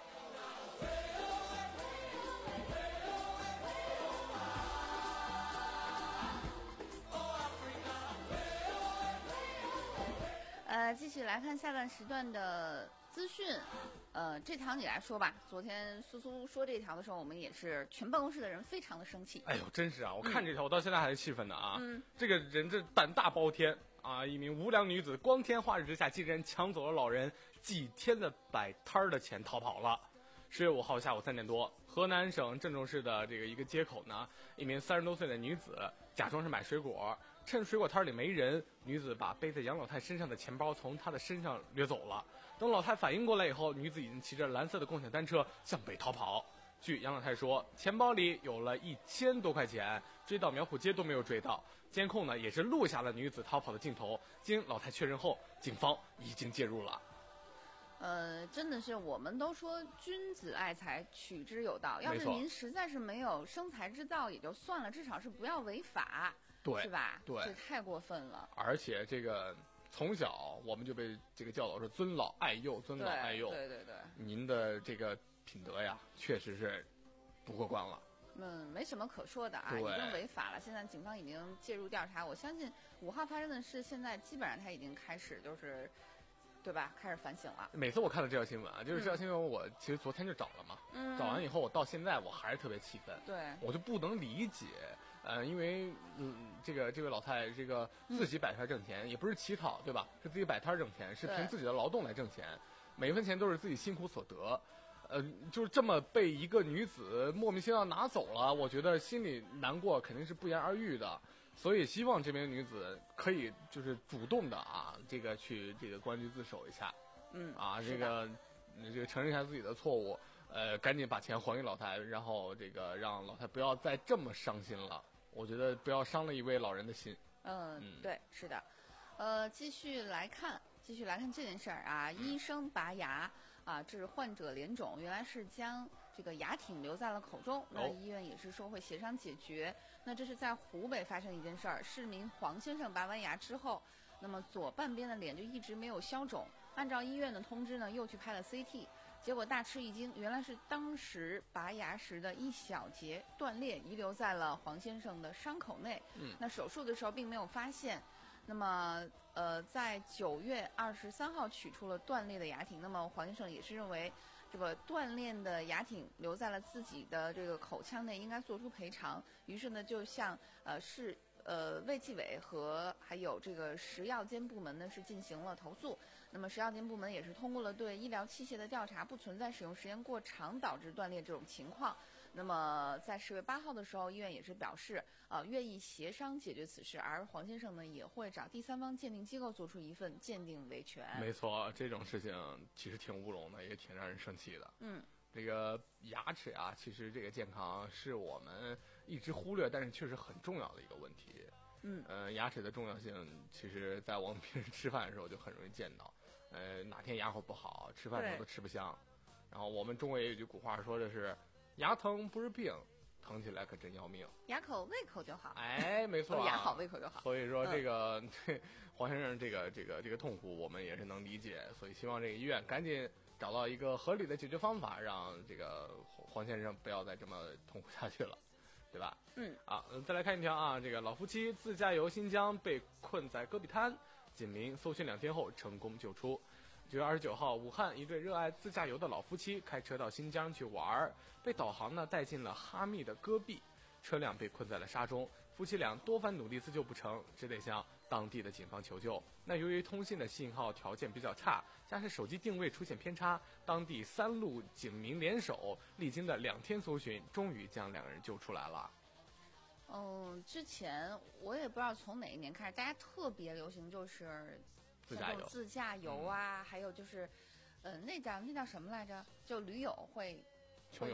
[SPEAKER 5] 呃，继续来看下半时段的资讯。呃，这条你来说吧。昨天苏苏说这条的时候，我们也是全办公室的人非常的生气。
[SPEAKER 7] 哎呦，真是啊！我看这条，我到现在还是气愤的啊！
[SPEAKER 5] 嗯，
[SPEAKER 7] 这个人这胆大包天啊！一名无良女子光天化日之下，竟然抢走了老人几天的摆摊儿的钱逃跑了。十月五号下午三点多，河南省郑州市的这个一个街口呢，一名三十多岁的女子假装是买水果，趁水果摊里没人，女子把背在杨老太身上的钱包从她的身上掠走了。等老太反应过来以后，女子已经骑着蓝色的共享单车向北逃跑。据杨老太说，钱包里有了一千多块钱，追到苗圃街都没有追到。监控呢也是录下了女子逃跑的镜头。经老太确认后，警方已经介入了。
[SPEAKER 5] 呃，真的是，我们都说君子爱财，取之有道。要是
[SPEAKER 7] 没错
[SPEAKER 5] 您实在是没有生财之道也就算了，至少是不要违法，
[SPEAKER 7] 对
[SPEAKER 5] 是吧？
[SPEAKER 7] 对
[SPEAKER 5] 这太过分了。
[SPEAKER 7] 而且这个从小我们就被这个教导说尊老爱幼，尊
[SPEAKER 5] 对
[SPEAKER 7] 老爱幼。
[SPEAKER 5] 对对对，
[SPEAKER 7] 您的这个品德呀，确实是不过关了。
[SPEAKER 5] 嗯，没什么可说的啊，
[SPEAKER 7] 对
[SPEAKER 5] 已经违法了。现在警方已经介入调查，我相信五号发生的事，现在基本上他已经开始就是，对吧？开始反省了。
[SPEAKER 7] 每次我看到这条新闻啊，就是这条新闻，我其实昨天就找了嘛，
[SPEAKER 5] 嗯，
[SPEAKER 7] 找完以后，我到现在我还是特别气愤。
[SPEAKER 5] 对，
[SPEAKER 7] 我就不能理解，呃，因为嗯，这个这位老太太这个自己摆摊挣钱，也不是乞讨，对吧？是自己摆摊挣钱，是凭
[SPEAKER 5] 对
[SPEAKER 7] 自己的劳动来挣钱，每分钱都是自己辛苦所得。呃，就是这么被一个女子莫名其妙拿走了，我觉得心里难过，肯定是不言而喻的。所以希望这名女子可以就是主动的啊，这个去这个公安局自首一下，
[SPEAKER 5] 嗯
[SPEAKER 7] 啊，
[SPEAKER 5] 是的
[SPEAKER 7] 这个这个承认一下自己的错误，呃，赶紧把钱还给老太，然后这个让老太不要再这么伤心了。我觉得不要伤了一位老人的心。
[SPEAKER 5] 嗯，
[SPEAKER 7] 嗯
[SPEAKER 5] 对，是的。呃，继续来看，继续来看这件事儿啊，医生拔牙啊，致患者脸肿，原来是将这个牙挺留在了口中，那医院也是说会协商解决。那这是在湖北发生一件事儿，市民黄先生拔完牙之后，那么左半边的脸就一直没有消肿，按照医院的通知呢，又去拍了 C T。结果大吃一惊，原来是当时拔牙时的一小节断裂遗留在了黄先生的伤口内。
[SPEAKER 7] 嗯，
[SPEAKER 5] 那手术的时候并没有发现。那么，呃，在九月二十三号取出了断裂的牙挺。那么黄先生也是认为，这个断裂的牙挺留在了自己的这个口腔内，应该做出赔偿。于是呢，就向呃市呃卫计委和还有这个食药监部门呢是进行了投诉。那么食药监部门也是通过了对医疗器械的调查，不存在使用时间过长导致断裂这种情况。那么在十月八号的时候，医院也是表示，呃，愿意协商解决此事，而黄先生呢也会找第三方鉴定机构做出一份鉴定维权。
[SPEAKER 7] 没错，这种事情其实挺乌龙的，也挺让人生气的。
[SPEAKER 5] 嗯，
[SPEAKER 7] 这个牙齿啊，其实这个健康是我们一直忽略，但是确实很重要的一个问题。
[SPEAKER 5] 嗯，
[SPEAKER 7] 呃，牙齿的重要性，其实在我们平时吃饭的时候就很容易见到。呃，哪天牙口不好，吃饭的时候都吃不香。然后我们中国也有句古话说的是，牙疼不是病，疼起来可真要命。
[SPEAKER 5] 牙口胃口就好。
[SPEAKER 7] 哎，没错、啊，
[SPEAKER 5] 牙好胃口就好。
[SPEAKER 7] 所以说这个、嗯、黄先生这个这个这个痛苦，我们也是能理解。所以希望这个医院赶紧找到一个合理的解决方法，让这个黄先生不要再这么痛苦下去了，对吧？
[SPEAKER 5] 嗯。
[SPEAKER 7] 啊，再来看一条啊，这个老夫妻自驾游新疆被困在戈壁滩，警民搜寻两天后成功救出。九月二十九号，武汉一对热爱自驾游的老夫妻开车到新疆去玩，被导航呢带进了哈密的戈壁，车辆被困在了沙中，夫妻俩多番努力自救不成，只得向当地的警方求救。那由于通信的信号条件比较差，加上手机定位出现偏差，当地三路警民联手，历经的两天搜寻，终于将两个人救出来了。
[SPEAKER 5] 嗯，之前我也不知道从哪一年开始，大家特别流行就是
[SPEAKER 7] 自驾游、
[SPEAKER 5] 自驾游啊，嗯、还有就是，呃，那叫那叫什么来着？就驴友会，
[SPEAKER 7] 穷游。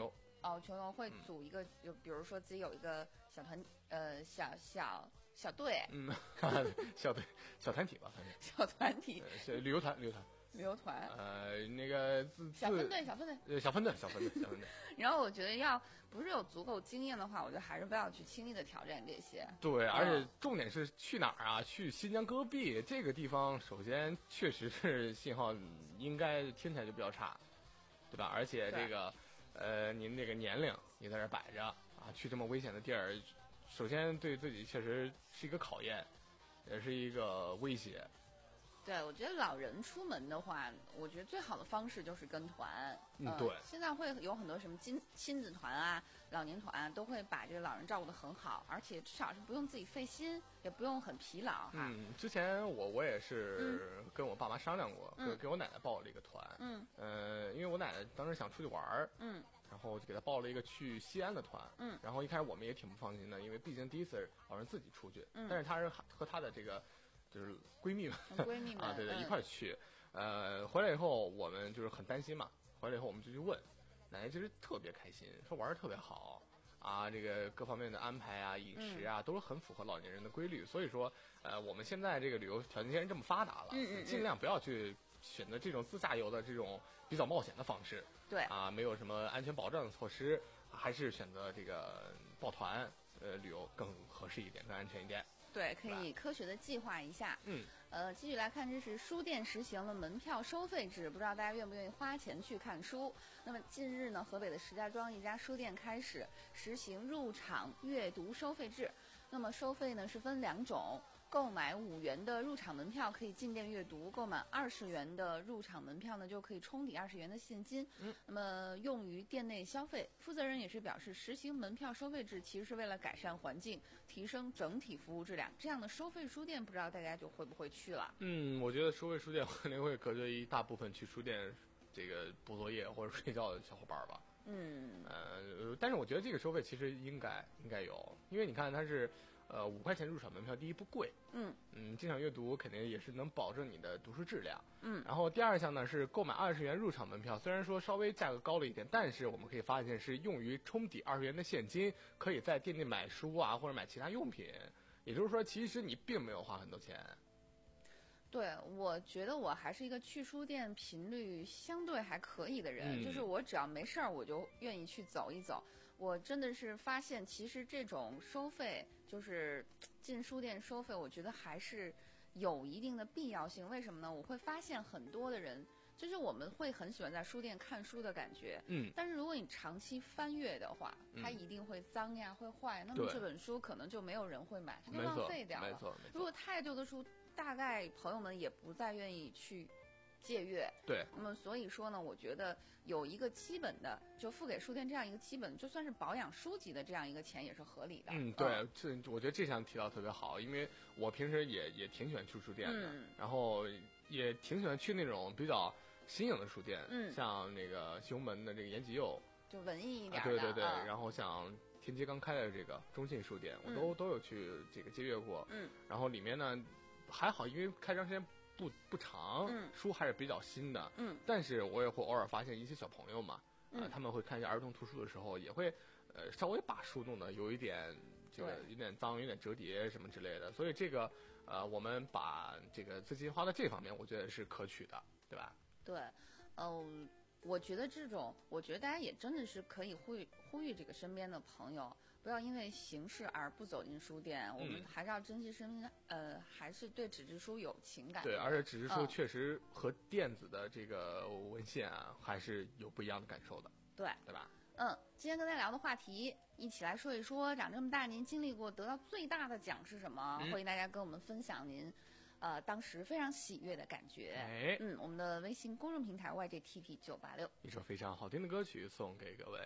[SPEAKER 5] 哦，球友会组一个，就比如说自己有一个小团，呃，小小小队，
[SPEAKER 7] 嗯，小队小团体吧，反正
[SPEAKER 5] 小团体，
[SPEAKER 7] 是旅游团，旅游团。
[SPEAKER 5] 旅游团，
[SPEAKER 7] 呃，那个自
[SPEAKER 5] 小分队，小分队，
[SPEAKER 7] 呃，小分队，小分队，小分队。
[SPEAKER 5] 然后我觉得，要不是有足够经验的话，我觉得还是不要去轻易的挑战这些。
[SPEAKER 7] 对，而且重点是去哪儿啊？去新疆戈壁这个地方，首先确实是信号应该听起来就比较差，对吧？而且这个，呃，您这个年龄你在这摆着啊，去这么危险的地儿，首先对自己确实是一个考验，也是一个威胁。
[SPEAKER 5] 对，我觉得老人出门的话，我觉得最好的方式就是跟团。
[SPEAKER 7] 嗯，对。
[SPEAKER 5] 现在会有很多什么亲亲子团啊、老年团啊，都会把这个老人照顾得很好，而且至少是不用自己费心，也不用很疲劳哈。
[SPEAKER 7] 嗯，之前我我也是跟我爸妈商量过，
[SPEAKER 5] 嗯、
[SPEAKER 7] 给给我奶奶报了一个团。
[SPEAKER 5] 嗯。
[SPEAKER 7] 呃，因为我奶奶当时想出去玩儿。
[SPEAKER 5] 嗯。
[SPEAKER 7] 然后就给她报了一个去西安的团。
[SPEAKER 5] 嗯。
[SPEAKER 7] 然后一开始我们也挺不放心的，因为毕竟第一次老人自己出去。
[SPEAKER 5] 嗯。
[SPEAKER 7] 但是她是和她的这个。就是闺蜜们，
[SPEAKER 5] 闺蜜们
[SPEAKER 7] 啊，对对，
[SPEAKER 5] 嗯、
[SPEAKER 7] 一块去，呃，回来以后我们就是很担心嘛。回来以后我们就去问奶奶，其实特别开心，说玩的特别好啊，这个各方面的安排啊、饮食啊，
[SPEAKER 5] 嗯、
[SPEAKER 7] 都是很符合老年人的规律。所以说，呃，我们现在这个旅游条件既然这么发达了，
[SPEAKER 5] 嗯嗯嗯
[SPEAKER 7] 尽量不要去选择这种自驾游的这种比较冒险的方式。
[SPEAKER 5] 对
[SPEAKER 7] 啊，没有什么安全保障的措施，还是选择这个抱团呃旅游更合适一点，更安全一点。
[SPEAKER 5] 对，可以科学的计划一下。
[SPEAKER 7] 嗯，
[SPEAKER 5] 呃，继续来看，这是书店实行了门票收费制，不知道大家愿不愿意花钱去看书。那么近日呢，河北的石家庄一家书店开始实行入场阅读收费制。那么收费呢是分两种，购买五元的入场门票可以进店阅读，购买二十元的入场门票呢就可以冲抵二十元的现金。
[SPEAKER 7] 嗯，
[SPEAKER 5] 那么用于店内消费。负责人也是表示，实行门票收费制其实是为了改善环境，提升整体服务质量。这样的收费书店，不知道大家就会不会去了？
[SPEAKER 7] 嗯，我觉得收费书店肯定会隔绝一大部分去书店这个补作业或者睡觉的小伙伴吧。
[SPEAKER 5] 嗯，
[SPEAKER 7] 呃，但是我觉得这个收费其实应该应该有，因为你看它是。呃，五块钱入场门票，第一不贵，
[SPEAKER 5] 嗯
[SPEAKER 7] 嗯，进场阅读肯定也是能保证你的读书质量，
[SPEAKER 5] 嗯。
[SPEAKER 7] 然后第二项呢是购买二十元入场门票，虽然说稍微价格高了一点，但是我们可以发现是用于冲抵二十元的现金，可以在店内买书啊或者买其他用品，也就是说，其实你并没有花很多钱。
[SPEAKER 5] 对，我觉得我还是一个去书店频率相对还可以的人，
[SPEAKER 7] 嗯、
[SPEAKER 5] 就是我只要没事儿，我就愿意去走一走。我真的是发现，其实这种收费，就是进书店收费，我觉得还是有一定的必要性。为什么呢？我会发现很多的人，就是我们会很喜欢在书店看书的感觉，
[SPEAKER 7] 嗯，
[SPEAKER 5] 但是如果你长期翻阅的话，它一定会脏呀，会坏，那么这本书可能就没有人会买，它就浪费掉了。
[SPEAKER 7] 没错，没错。
[SPEAKER 5] 如果太旧的书，大概朋友们也不再愿意去借阅。
[SPEAKER 7] 对。
[SPEAKER 5] 那么所以说呢，我觉得有一个基本的，就付给书店这样一个基本，就算是保养书籍的这样一个钱也是合理的。
[SPEAKER 7] 嗯，对，这、嗯、我觉得这项提到特别好，因为我平时也也挺喜欢去书店的，
[SPEAKER 5] 嗯、
[SPEAKER 7] 然后也挺喜欢去那种比较新颖的书店，
[SPEAKER 5] 嗯，
[SPEAKER 7] 像那个西红门的这个延吉佑，
[SPEAKER 5] 就文艺一点的、
[SPEAKER 7] 啊，对对对，
[SPEAKER 5] 嗯、
[SPEAKER 7] 然后像天街刚开的这个中信书店，我都、
[SPEAKER 5] 嗯、
[SPEAKER 7] 都有去这个借阅过，
[SPEAKER 5] 嗯，
[SPEAKER 7] 然后里面呢还好，因为开张时间不不长，
[SPEAKER 5] 嗯，
[SPEAKER 7] 书还是比较新的，
[SPEAKER 5] 嗯，
[SPEAKER 7] 但是我也会偶尔发现一些小朋友嘛，
[SPEAKER 5] 嗯、
[SPEAKER 7] 呃，他们会看一些儿童图书的时候，也会呃稍微把书弄得有一点这个有点脏，有点折叠什么之类的，所以这个呃我们把这个资金花到这方面，我觉得是可取的，对吧？
[SPEAKER 5] 对，嗯、呃，我觉得这种，我觉得大家也真的是可以呼吁呼吁这个身边的朋友，不要因为形式而不走进书店，
[SPEAKER 7] 嗯、
[SPEAKER 5] 我们还是要珍惜身边，呃，还是对纸质书有情感。
[SPEAKER 7] 对，而且纸质书
[SPEAKER 5] 嗯
[SPEAKER 7] 确实和电子的这个文献啊，还是有不一样的感受的。
[SPEAKER 5] 对，
[SPEAKER 7] 对吧？
[SPEAKER 5] 嗯，今天跟大家聊的话题，一起来说一说，长这么大您经历过得到最大的奖是什么？
[SPEAKER 7] 嗯、
[SPEAKER 5] 欢迎大家跟我们分享您。呃，当时非常喜悦的感觉。
[SPEAKER 7] 哎，
[SPEAKER 5] 嗯，我们的微信公众平台 Y J T P 九八六，
[SPEAKER 7] 一首非常好听的歌曲送给各位。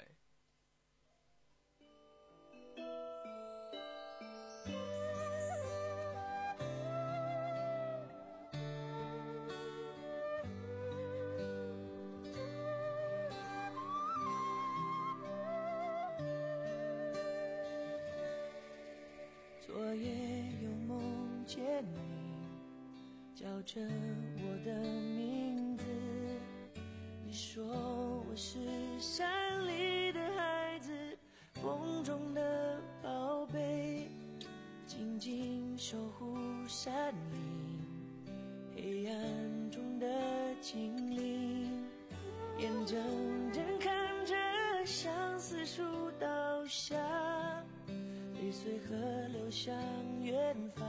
[SPEAKER 8] 昨夜又梦见你叫着我的名字，你说我是山里的孩
[SPEAKER 9] 山林，黑暗中的精灵，眼睁睁看着相思树倒下，泪随河流向远方。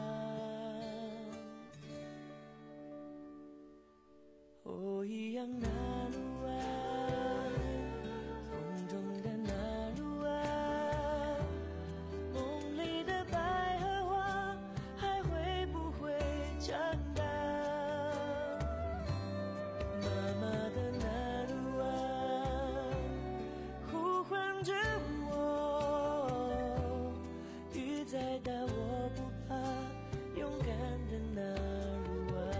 [SPEAKER 9] 哦，一样那路啊，风中的那路啊，梦里的百合花还会不会长大？妈妈的那路啊，呼唤着我，雨再大我不怕，勇敢的那路啊。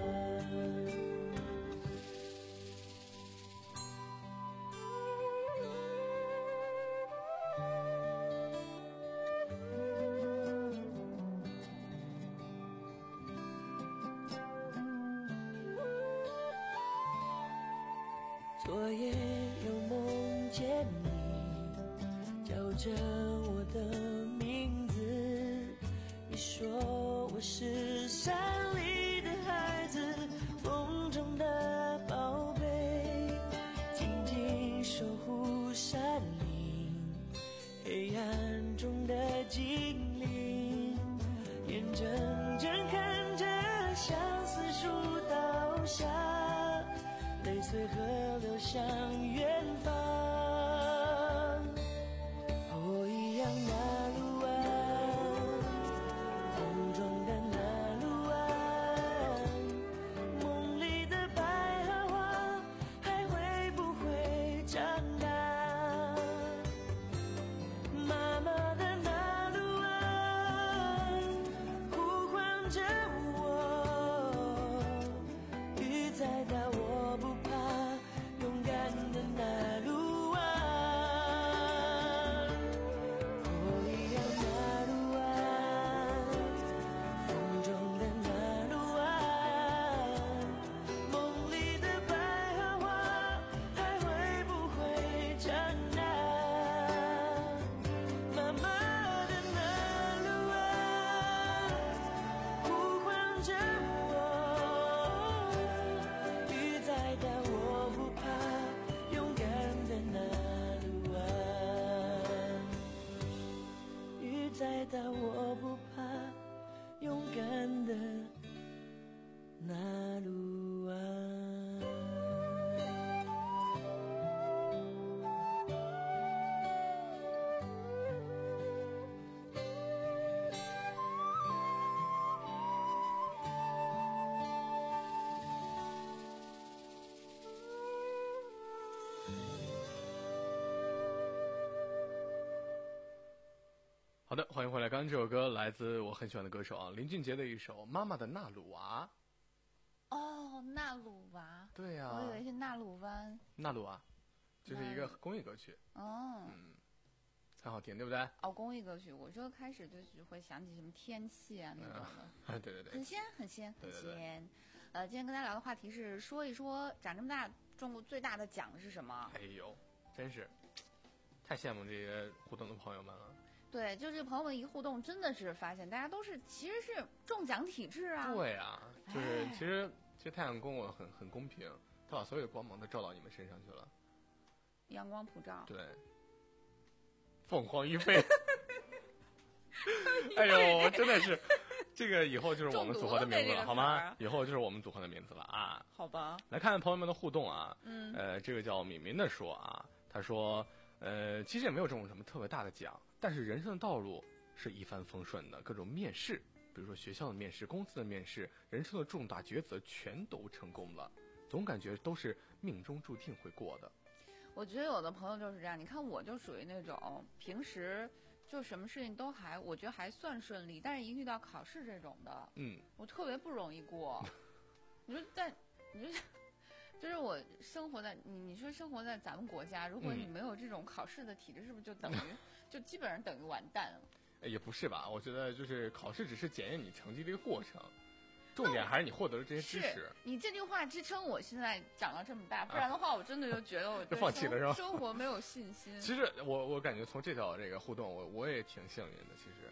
[SPEAKER 9] 昨夜又梦见你叫着我的名字，你说我是山里的孩子，风中的宝贝，紧紧守护山林，黑暗中的精灵，眼睁睁看着相思树倒下，泪随河流向远方。哦，一样那路啊，风中的那路啊，梦里的百合花还会不会长大？妈妈的那路啊，呼唤着我，雨再大我不怕，勇敢的那路啊。哦，一样那路啊，风中的那路啊，梦里的百合花还会不会长大？妈妈的那路啊，呼唤着我，雨再大我不怕，勇敢的那路啊，雨再大我不怕，勇敢的那路啊。
[SPEAKER 7] 好的，欢迎回来。刚刚这首歌来自我很喜欢的歌手啊，林俊杰的一首《妈妈的那鲁娃》。
[SPEAKER 5] 哦，纳鲁娃。
[SPEAKER 7] 对呀、
[SPEAKER 5] 我以为是纳鲁湾。
[SPEAKER 7] 那鲁娃，就是一个公益歌曲，
[SPEAKER 5] 哦。
[SPEAKER 7] 嗯，很好听，对不对？
[SPEAKER 5] 哦，公益歌曲，我说开始就是会想起什么天气啊那种的。
[SPEAKER 7] 嗯、对对对，
[SPEAKER 5] 很仙，很仙，很
[SPEAKER 7] 对对对
[SPEAKER 5] 仙。呃，今天跟大家聊的话题是说一说长这么大，中国最大的奖是什么？
[SPEAKER 7] 哎呦，真是太羡慕这些互动的朋友们了。
[SPEAKER 5] 对，就是朋友们一互动，真的是发现大家都是其实是中奖体质啊。
[SPEAKER 7] 对啊，就是
[SPEAKER 5] 哎
[SPEAKER 7] 其实其实太阳公公很很公平，他把所有的光芒都照到你们身上去了。
[SPEAKER 5] 阳光普照。
[SPEAKER 7] 对，凤凰于飞。哎呦，真的是，这个以后就是我们组合的名字了，好吗？以后就是我们组合的名字了啊。
[SPEAKER 5] 好吧。
[SPEAKER 7] 来看看朋友们的互动啊。
[SPEAKER 5] 嗯。
[SPEAKER 7] 呃，这个叫敏敏的说啊，他说，呃，其实也没有中什么特别大的奖，但是人生的道路是一帆风顺的，各种面试，比如说学校的面试、公司的面试，人生的重大抉择全都成功了，总感觉都是命中注定会过的。
[SPEAKER 5] 我觉得有的朋友就是这样，你看我就属于那种平时就什么事情都还我觉得还算顺利，但是一遇到考试这种的，
[SPEAKER 7] 嗯，
[SPEAKER 5] 我特别不容易过。你说在，你说就是我生活在你你说生活在咱们国家，如果你没有这种考试的体制，是不是就等于就基本上等于完蛋了？
[SPEAKER 7] 也不是吧，我觉得就是考试只是检验你成绩的一个过程，重点还是你获得了这些知识。
[SPEAKER 5] 你这句话支撑我现在长到这么大，不然的话，我真的就觉得我
[SPEAKER 7] 就放弃了是吧？
[SPEAKER 5] 生活没有信心。
[SPEAKER 7] 其实我我感觉从这条这个互动，我我也挺幸运的。其实，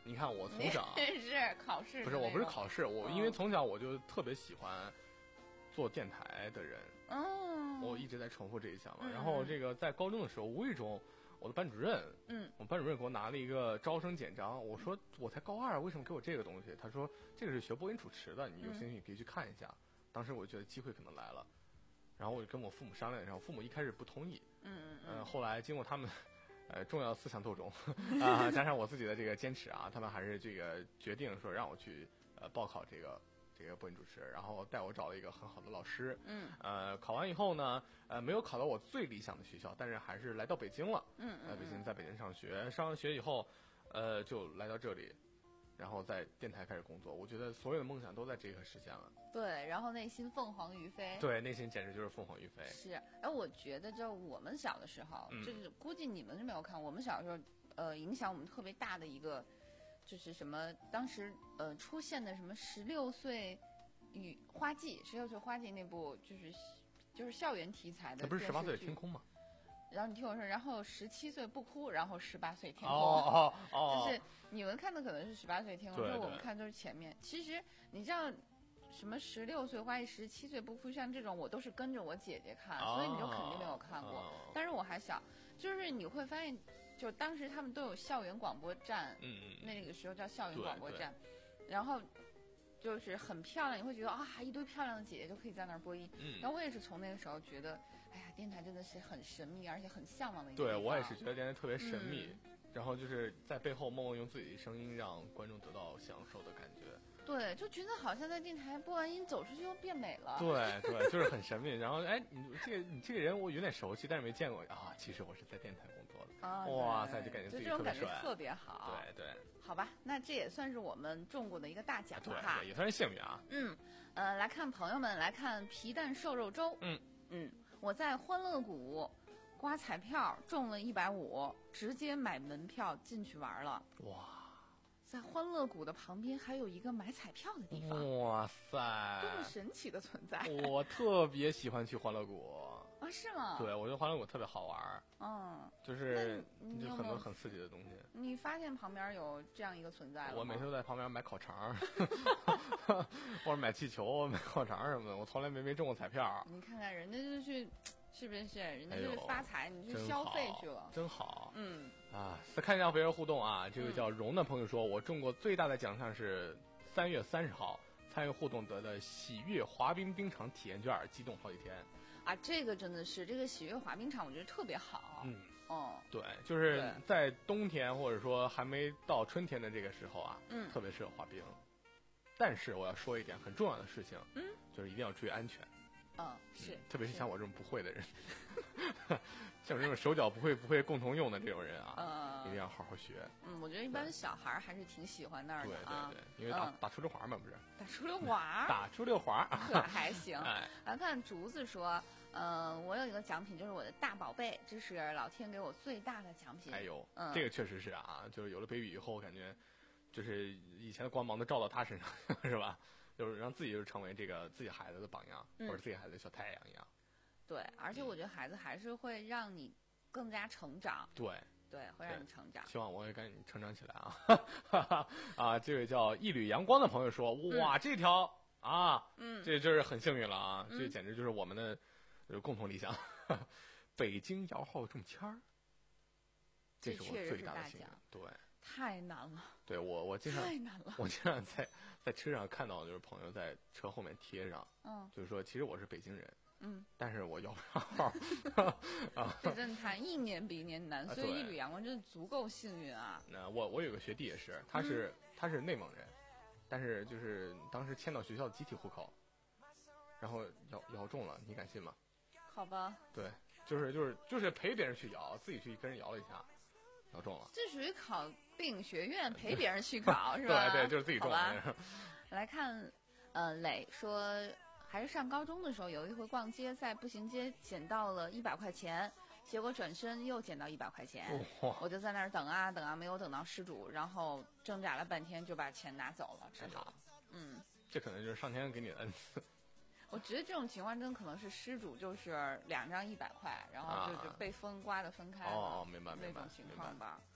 [SPEAKER 7] 你看我从小
[SPEAKER 5] 是考试
[SPEAKER 7] 不是我不是考试，我
[SPEAKER 5] 嗯
[SPEAKER 7] 因为从小我就特别喜欢做电台的人，
[SPEAKER 5] 嗯，
[SPEAKER 7] 我一直在重复这一项嘛。
[SPEAKER 5] 嗯
[SPEAKER 7] 然后这个在高中的时候，无意中我的班主任，
[SPEAKER 5] 嗯，
[SPEAKER 7] 我班主任给我拿了一个招生简章，我说我才高二，为什么给我这个东西？他说这个是学播音主持的，你有兴趣你可以去看一下。当时我觉得机会可能来了，然后我就跟我父母商量，然后父母一开始不同意，
[SPEAKER 5] 嗯嗯
[SPEAKER 7] 嗯、呃，后来经过他们。呃，重要思想斗争啊，加上我自己的这个坚持啊，他们还是这个决定说让我去呃报考这个这个播音主持，然后带我找了一个很好的老师。
[SPEAKER 5] 嗯，
[SPEAKER 7] 呃，考完以后呢，呃，没有考到我最理想的学校，但是还是来到北京了。
[SPEAKER 5] 嗯嗯，
[SPEAKER 7] 呃，北京在北京上学，上完学以后，呃，就来到这里，然后在电台开始工作。我觉得所有的梦想都在这个实现了。
[SPEAKER 5] 对，然后内心凤凰于飞。
[SPEAKER 7] 对，内心简直就是凤凰于飞。
[SPEAKER 5] 是，哎，我觉得就我们小的时候，
[SPEAKER 7] 嗯
[SPEAKER 5] 就是估计你们是没有看，我们小时候，呃，影响我们特别大的一个，就是什么，当时呃出现的什么十六岁与花季，十六岁花季那部就是就是校园题材的，
[SPEAKER 7] 那不是十八岁的天空吗？
[SPEAKER 5] 然后你听我说，然后十七岁不哭，然后十八岁天空，
[SPEAKER 7] 哦哦哦，
[SPEAKER 5] 就是你们看的可能是十八岁天空，
[SPEAKER 7] 对对
[SPEAKER 5] 所以我们看都是前面。其实你知道，什么十六岁花季、十七岁不哭，像这种我都是跟着我姐姐看，
[SPEAKER 7] 哦
[SPEAKER 5] 所以你就肯定没有看过。
[SPEAKER 7] 哦
[SPEAKER 5] 但是我还小，就是你会发现，就当时他们都有校园广播站，
[SPEAKER 7] 嗯嗯，
[SPEAKER 5] 那个时候叫校园
[SPEAKER 7] 对
[SPEAKER 5] 广播站，然后就是很漂亮，你会觉得啊，一堆漂亮的姐姐就可以在那儿播音。
[SPEAKER 7] 嗯
[SPEAKER 5] 然后我也是从那个时候觉得，哎呀，电台真的是很神秘，而且很向往的一个地方。
[SPEAKER 7] 对我也是觉得电台特别神秘，
[SPEAKER 5] 嗯
[SPEAKER 7] 然后就是在背后默默用自己的声音让观众得到享受的感觉。
[SPEAKER 5] 对，就觉得好像在电台播完音走出去又变美了。
[SPEAKER 7] 对对，就是很神秘。然后哎，你这个你这个人我有点熟悉，但是没见过啊。其实我是在电台工作的。
[SPEAKER 5] 啊，
[SPEAKER 7] 哇塞，
[SPEAKER 5] 对
[SPEAKER 7] 就感觉自己
[SPEAKER 5] 就这种感觉
[SPEAKER 7] 特别帅。
[SPEAKER 5] 特别好。
[SPEAKER 7] 对对
[SPEAKER 5] 好吧，那这也算是我们中过的一个大奖
[SPEAKER 7] 对
[SPEAKER 5] 了哈
[SPEAKER 7] 对，。也算是幸运啊。
[SPEAKER 5] 嗯，呃，来看朋友们，来看皮蛋瘦肉粥。
[SPEAKER 7] 嗯
[SPEAKER 5] 嗯，我在欢乐谷刮彩票中了一百五，直接买门票进去玩了。
[SPEAKER 7] 哇
[SPEAKER 5] 在欢乐谷的旁边还有一个买彩票的地方，
[SPEAKER 7] 哇塞，
[SPEAKER 5] 多么神奇的存在
[SPEAKER 7] 我特别喜欢去欢乐谷。
[SPEAKER 5] 啊！是吗？
[SPEAKER 7] 对，我觉得欢乐谷特别好玩儿，
[SPEAKER 5] 嗯，
[SPEAKER 7] 就是
[SPEAKER 5] 那你
[SPEAKER 7] 就
[SPEAKER 5] 有没有
[SPEAKER 7] 很多很刺激的东西。
[SPEAKER 5] 你发现旁边有这样一个存在了吗？
[SPEAKER 7] 我每次都在旁边买烤肠，或者买气球、买烤肠什么的，我从来没没中过彩票。
[SPEAKER 5] 你看看人家就去，是不是？人家就是
[SPEAKER 7] 哎呦
[SPEAKER 5] 发财，你去
[SPEAKER 7] 真
[SPEAKER 5] 消费
[SPEAKER 7] 好
[SPEAKER 5] 去了。
[SPEAKER 7] 真好。
[SPEAKER 5] 嗯，
[SPEAKER 7] 啊，再看一下别人互动啊，这个叫荣的朋友说，我中过最大的奖项是三月三十号参与互动得的喜悦滑冰冰场体验券，激动好几天。
[SPEAKER 5] 啊，这个真的是这个喜悦滑冰场，我觉得特别好。
[SPEAKER 7] 嗯，
[SPEAKER 5] 哦，
[SPEAKER 7] 对，就是
[SPEAKER 5] 对
[SPEAKER 7] 在冬天或者说还没到春天的这个时候啊，
[SPEAKER 5] 嗯
[SPEAKER 7] 特别适合滑冰。但是我要说一点很重要的事情，
[SPEAKER 5] 嗯，
[SPEAKER 7] 就是一定要注意安全。
[SPEAKER 5] 嗯，是，
[SPEAKER 7] 特别是像我这种不会的人，像我这种手脚不会不会共同用的这种人啊，
[SPEAKER 5] 呃
[SPEAKER 7] 一定要好好学。
[SPEAKER 5] 嗯，我觉得一般小孩儿还是挺喜欢那儿
[SPEAKER 7] 对
[SPEAKER 5] 的啊。
[SPEAKER 7] 对对，因为打、
[SPEAKER 5] 嗯
[SPEAKER 7] 打出溜滑嘛，不是
[SPEAKER 5] 打出溜滑，
[SPEAKER 7] 打出溜滑，
[SPEAKER 5] 可还行。
[SPEAKER 7] 哎，
[SPEAKER 5] 来看竹子说，嗯、我有一个奖品，就是我的大宝贝，这是老天给我最大的奖品。
[SPEAKER 7] 哎呦，
[SPEAKER 5] 嗯，
[SPEAKER 7] 这个确实是啊，就是有了 baby 以后，感觉就是以前的光芒都照到他身上，是吧？就是让自己就是成为这个自己孩子的榜样，
[SPEAKER 5] 嗯
[SPEAKER 7] 或者自己孩子的小太阳一样。
[SPEAKER 5] 对，而且我觉得孩子还是会让你更加成长，
[SPEAKER 7] 对，
[SPEAKER 5] 对，会让你成长。
[SPEAKER 7] 希望我也赶紧成长起来啊！啊，这位叫一缕阳光的朋友说，哇，这条啊，
[SPEAKER 5] 嗯，
[SPEAKER 7] 这就是很幸运了啊！
[SPEAKER 5] 嗯
[SPEAKER 7] 这简直就是我们的呃共同理想。北京摇号中签儿，这是我
[SPEAKER 5] 确实
[SPEAKER 7] 最大的幸运
[SPEAKER 5] 是大奖。
[SPEAKER 7] 对，
[SPEAKER 5] 太难了，
[SPEAKER 7] 对我我经常
[SPEAKER 5] 太难了。
[SPEAKER 7] 我经常在在车上看到，就是朋友在车后面贴上，
[SPEAKER 5] 嗯
[SPEAKER 7] 就是说其实我是北京人，
[SPEAKER 5] 嗯，
[SPEAKER 7] 但是我摇不上号啊。
[SPEAKER 5] 这真的太一年比一年难，
[SPEAKER 7] 啊
[SPEAKER 5] 所以
[SPEAKER 7] 对
[SPEAKER 5] 一缕阳光真的足够幸运啊。
[SPEAKER 7] 那我我有个学弟也是，他是、他是内蒙人，但是就是当时迁到学校的集体户口，然后摇摇中了，你敢信吗？
[SPEAKER 5] 好吧，
[SPEAKER 7] 对，就是就是就是陪别人去摇，自己去跟人摇了一下，摇中了。
[SPEAKER 5] 这属于考电影学院陪别人去考是吧？
[SPEAKER 7] 对对，就是自己中
[SPEAKER 5] 好吧
[SPEAKER 7] 了。
[SPEAKER 5] 来看，呃，磊说，还是上高中的时候，有一回逛街，在步行街捡到了一百块钱，结果转身又捡到一百块钱，
[SPEAKER 7] 哇
[SPEAKER 5] 我就在那儿等啊等啊，没有等到失主，然后挣扎了半天就把钱拿走了，只好，嗯，
[SPEAKER 7] 这可能就是上天给你的恩赐。
[SPEAKER 5] 我觉得这种情况真可能是失主就是两张一百块，然后就
[SPEAKER 7] 啊
[SPEAKER 5] 就被风刮的分开了，
[SPEAKER 7] 哦哦明白明白
[SPEAKER 5] 那种情况吧。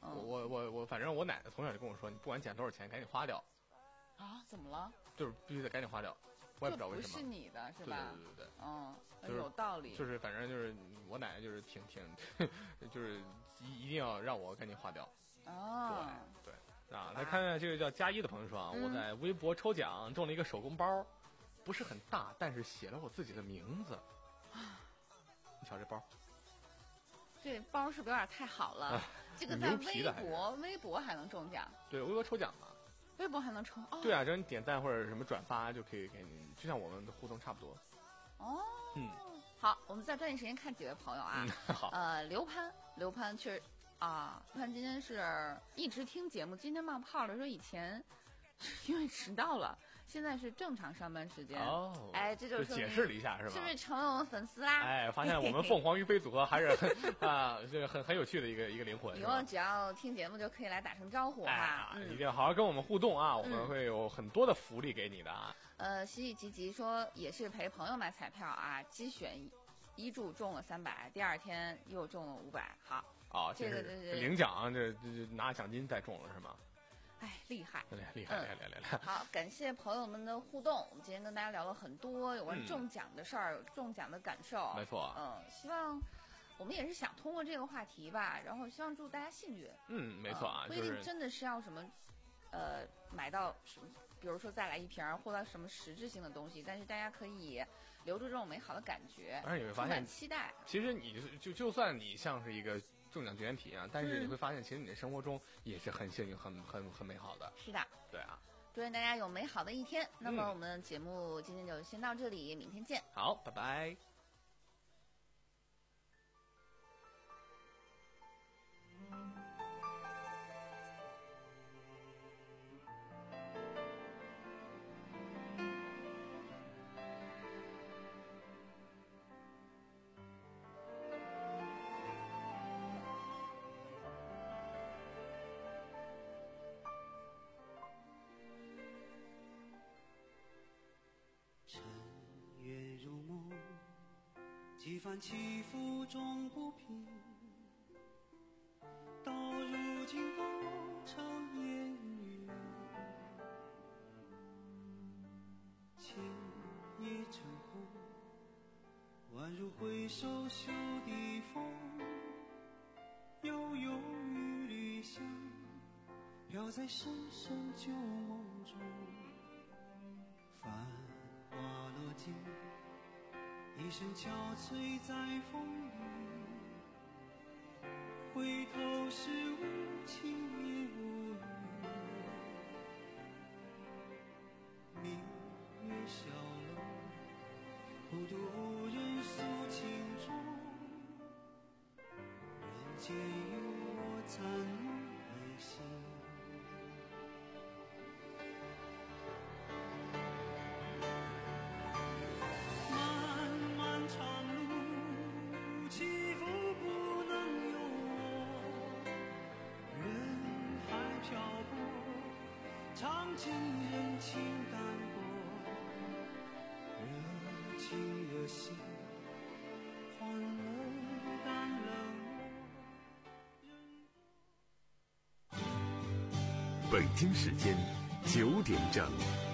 [SPEAKER 5] 嗯、
[SPEAKER 7] 我我我，反正我奶奶从小就跟我说，你不管捡多少钱，赶紧花掉。
[SPEAKER 5] 啊？怎么了？
[SPEAKER 7] 就是必须得赶紧花掉，我也不知道为什么。
[SPEAKER 5] 不是你的是吧？
[SPEAKER 7] 对对对对对。
[SPEAKER 5] 嗯，
[SPEAKER 7] 就是
[SPEAKER 5] 有道理。
[SPEAKER 7] 就是反正就是我奶奶就是挺挺，就是一一定要让我赶紧花掉。
[SPEAKER 5] 哦。
[SPEAKER 7] 对对啊，来看看这个叫佳一的朋友说啊，
[SPEAKER 5] 嗯、
[SPEAKER 7] 我在微博抽奖中了一个手工包，不是很大，但是写了我自己的名字。你瞧这包。
[SPEAKER 5] 这包是不是有点太好了？啊、这个在微博，微博还能中奖？
[SPEAKER 7] 对，微博抽奖嘛。
[SPEAKER 5] 微博还能抽？哦、
[SPEAKER 7] 对啊，只要你点赞或者什么转发就可以给你，就像我们的互动差不多。
[SPEAKER 5] 哦，
[SPEAKER 7] 嗯，
[SPEAKER 5] 好，我们再抓紧时间看几位朋友啊。
[SPEAKER 7] 嗯、好。
[SPEAKER 5] 呃，刘潘，刘潘确实啊，刘潘今天是一直听节目，今天冒泡了，说以前因为迟到了。现在是正常上班时间
[SPEAKER 7] 哦，
[SPEAKER 5] 哎，这就
[SPEAKER 7] 就解释了一下是吧？
[SPEAKER 5] 是不是成为我们粉丝啦？
[SPEAKER 7] 哎，发现我们凤凰于飞组合还是很啊，这个很很有趣的一个一个灵魂。
[SPEAKER 5] 以后只要听节目就可以来打声招呼哈、
[SPEAKER 7] 哎
[SPEAKER 5] 嗯，
[SPEAKER 7] 一定要好好跟我们互动啊！我们会有很多的福利给你的啊。
[SPEAKER 5] 呃，喜喜吉吉说也是陪朋友买彩票啊，机选一注中了三百，第二天又中了五百。好，
[SPEAKER 7] 哦，
[SPEAKER 5] 这个就是
[SPEAKER 7] 领奖，这这拿奖金再中了是吗？
[SPEAKER 5] 哎，厉害，
[SPEAKER 7] 厉害，厉害，厉害，厉害！
[SPEAKER 5] 好，感谢朋友们的互动。我们今天跟大家聊了很多有关中奖的事儿，嗯、中奖的感受。
[SPEAKER 7] 没错，
[SPEAKER 5] 嗯，希望我们也是想通过这个话题吧，然后希望祝大家幸运。
[SPEAKER 7] 嗯，没错啊，
[SPEAKER 5] 不一定真的是要什么，呃，买到什么，比如说再来一瓶，获得什么实质性的东西，但是大家可以留住这种美好的感觉，
[SPEAKER 7] 而且你会发现，
[SPEAKER 5] 期待。
[SPEAKER 7] 其实你就就算你像是一个。中奖绝缘体啊，但是你会发现，其实你的生活中也是很幸运、很很很美好的。
[SPEAKER 5] 是的，
[SPEAKER 7] 对啊，
[SPEAKER 5] 祝愿大家有美好的一天。那么我们的节目今天就先到这里，明天见。
[SPEAKER 7] 好，拜拜。
[SPEAKER 6] 几番起伏终不平，到如今都成烟云。情也成空，宛如回首袖的风，悠悠雨里香，飘在深深旧梦中。繁花落尽，一声憔悴在风里，回头是无情也无语。明月小楼，孤独无人诉情衷，人间有我残梦而行。尝尽人情淡薄，热情热心，换冷淡冷
[SPEAKER 1] 漠。北京时间九点整。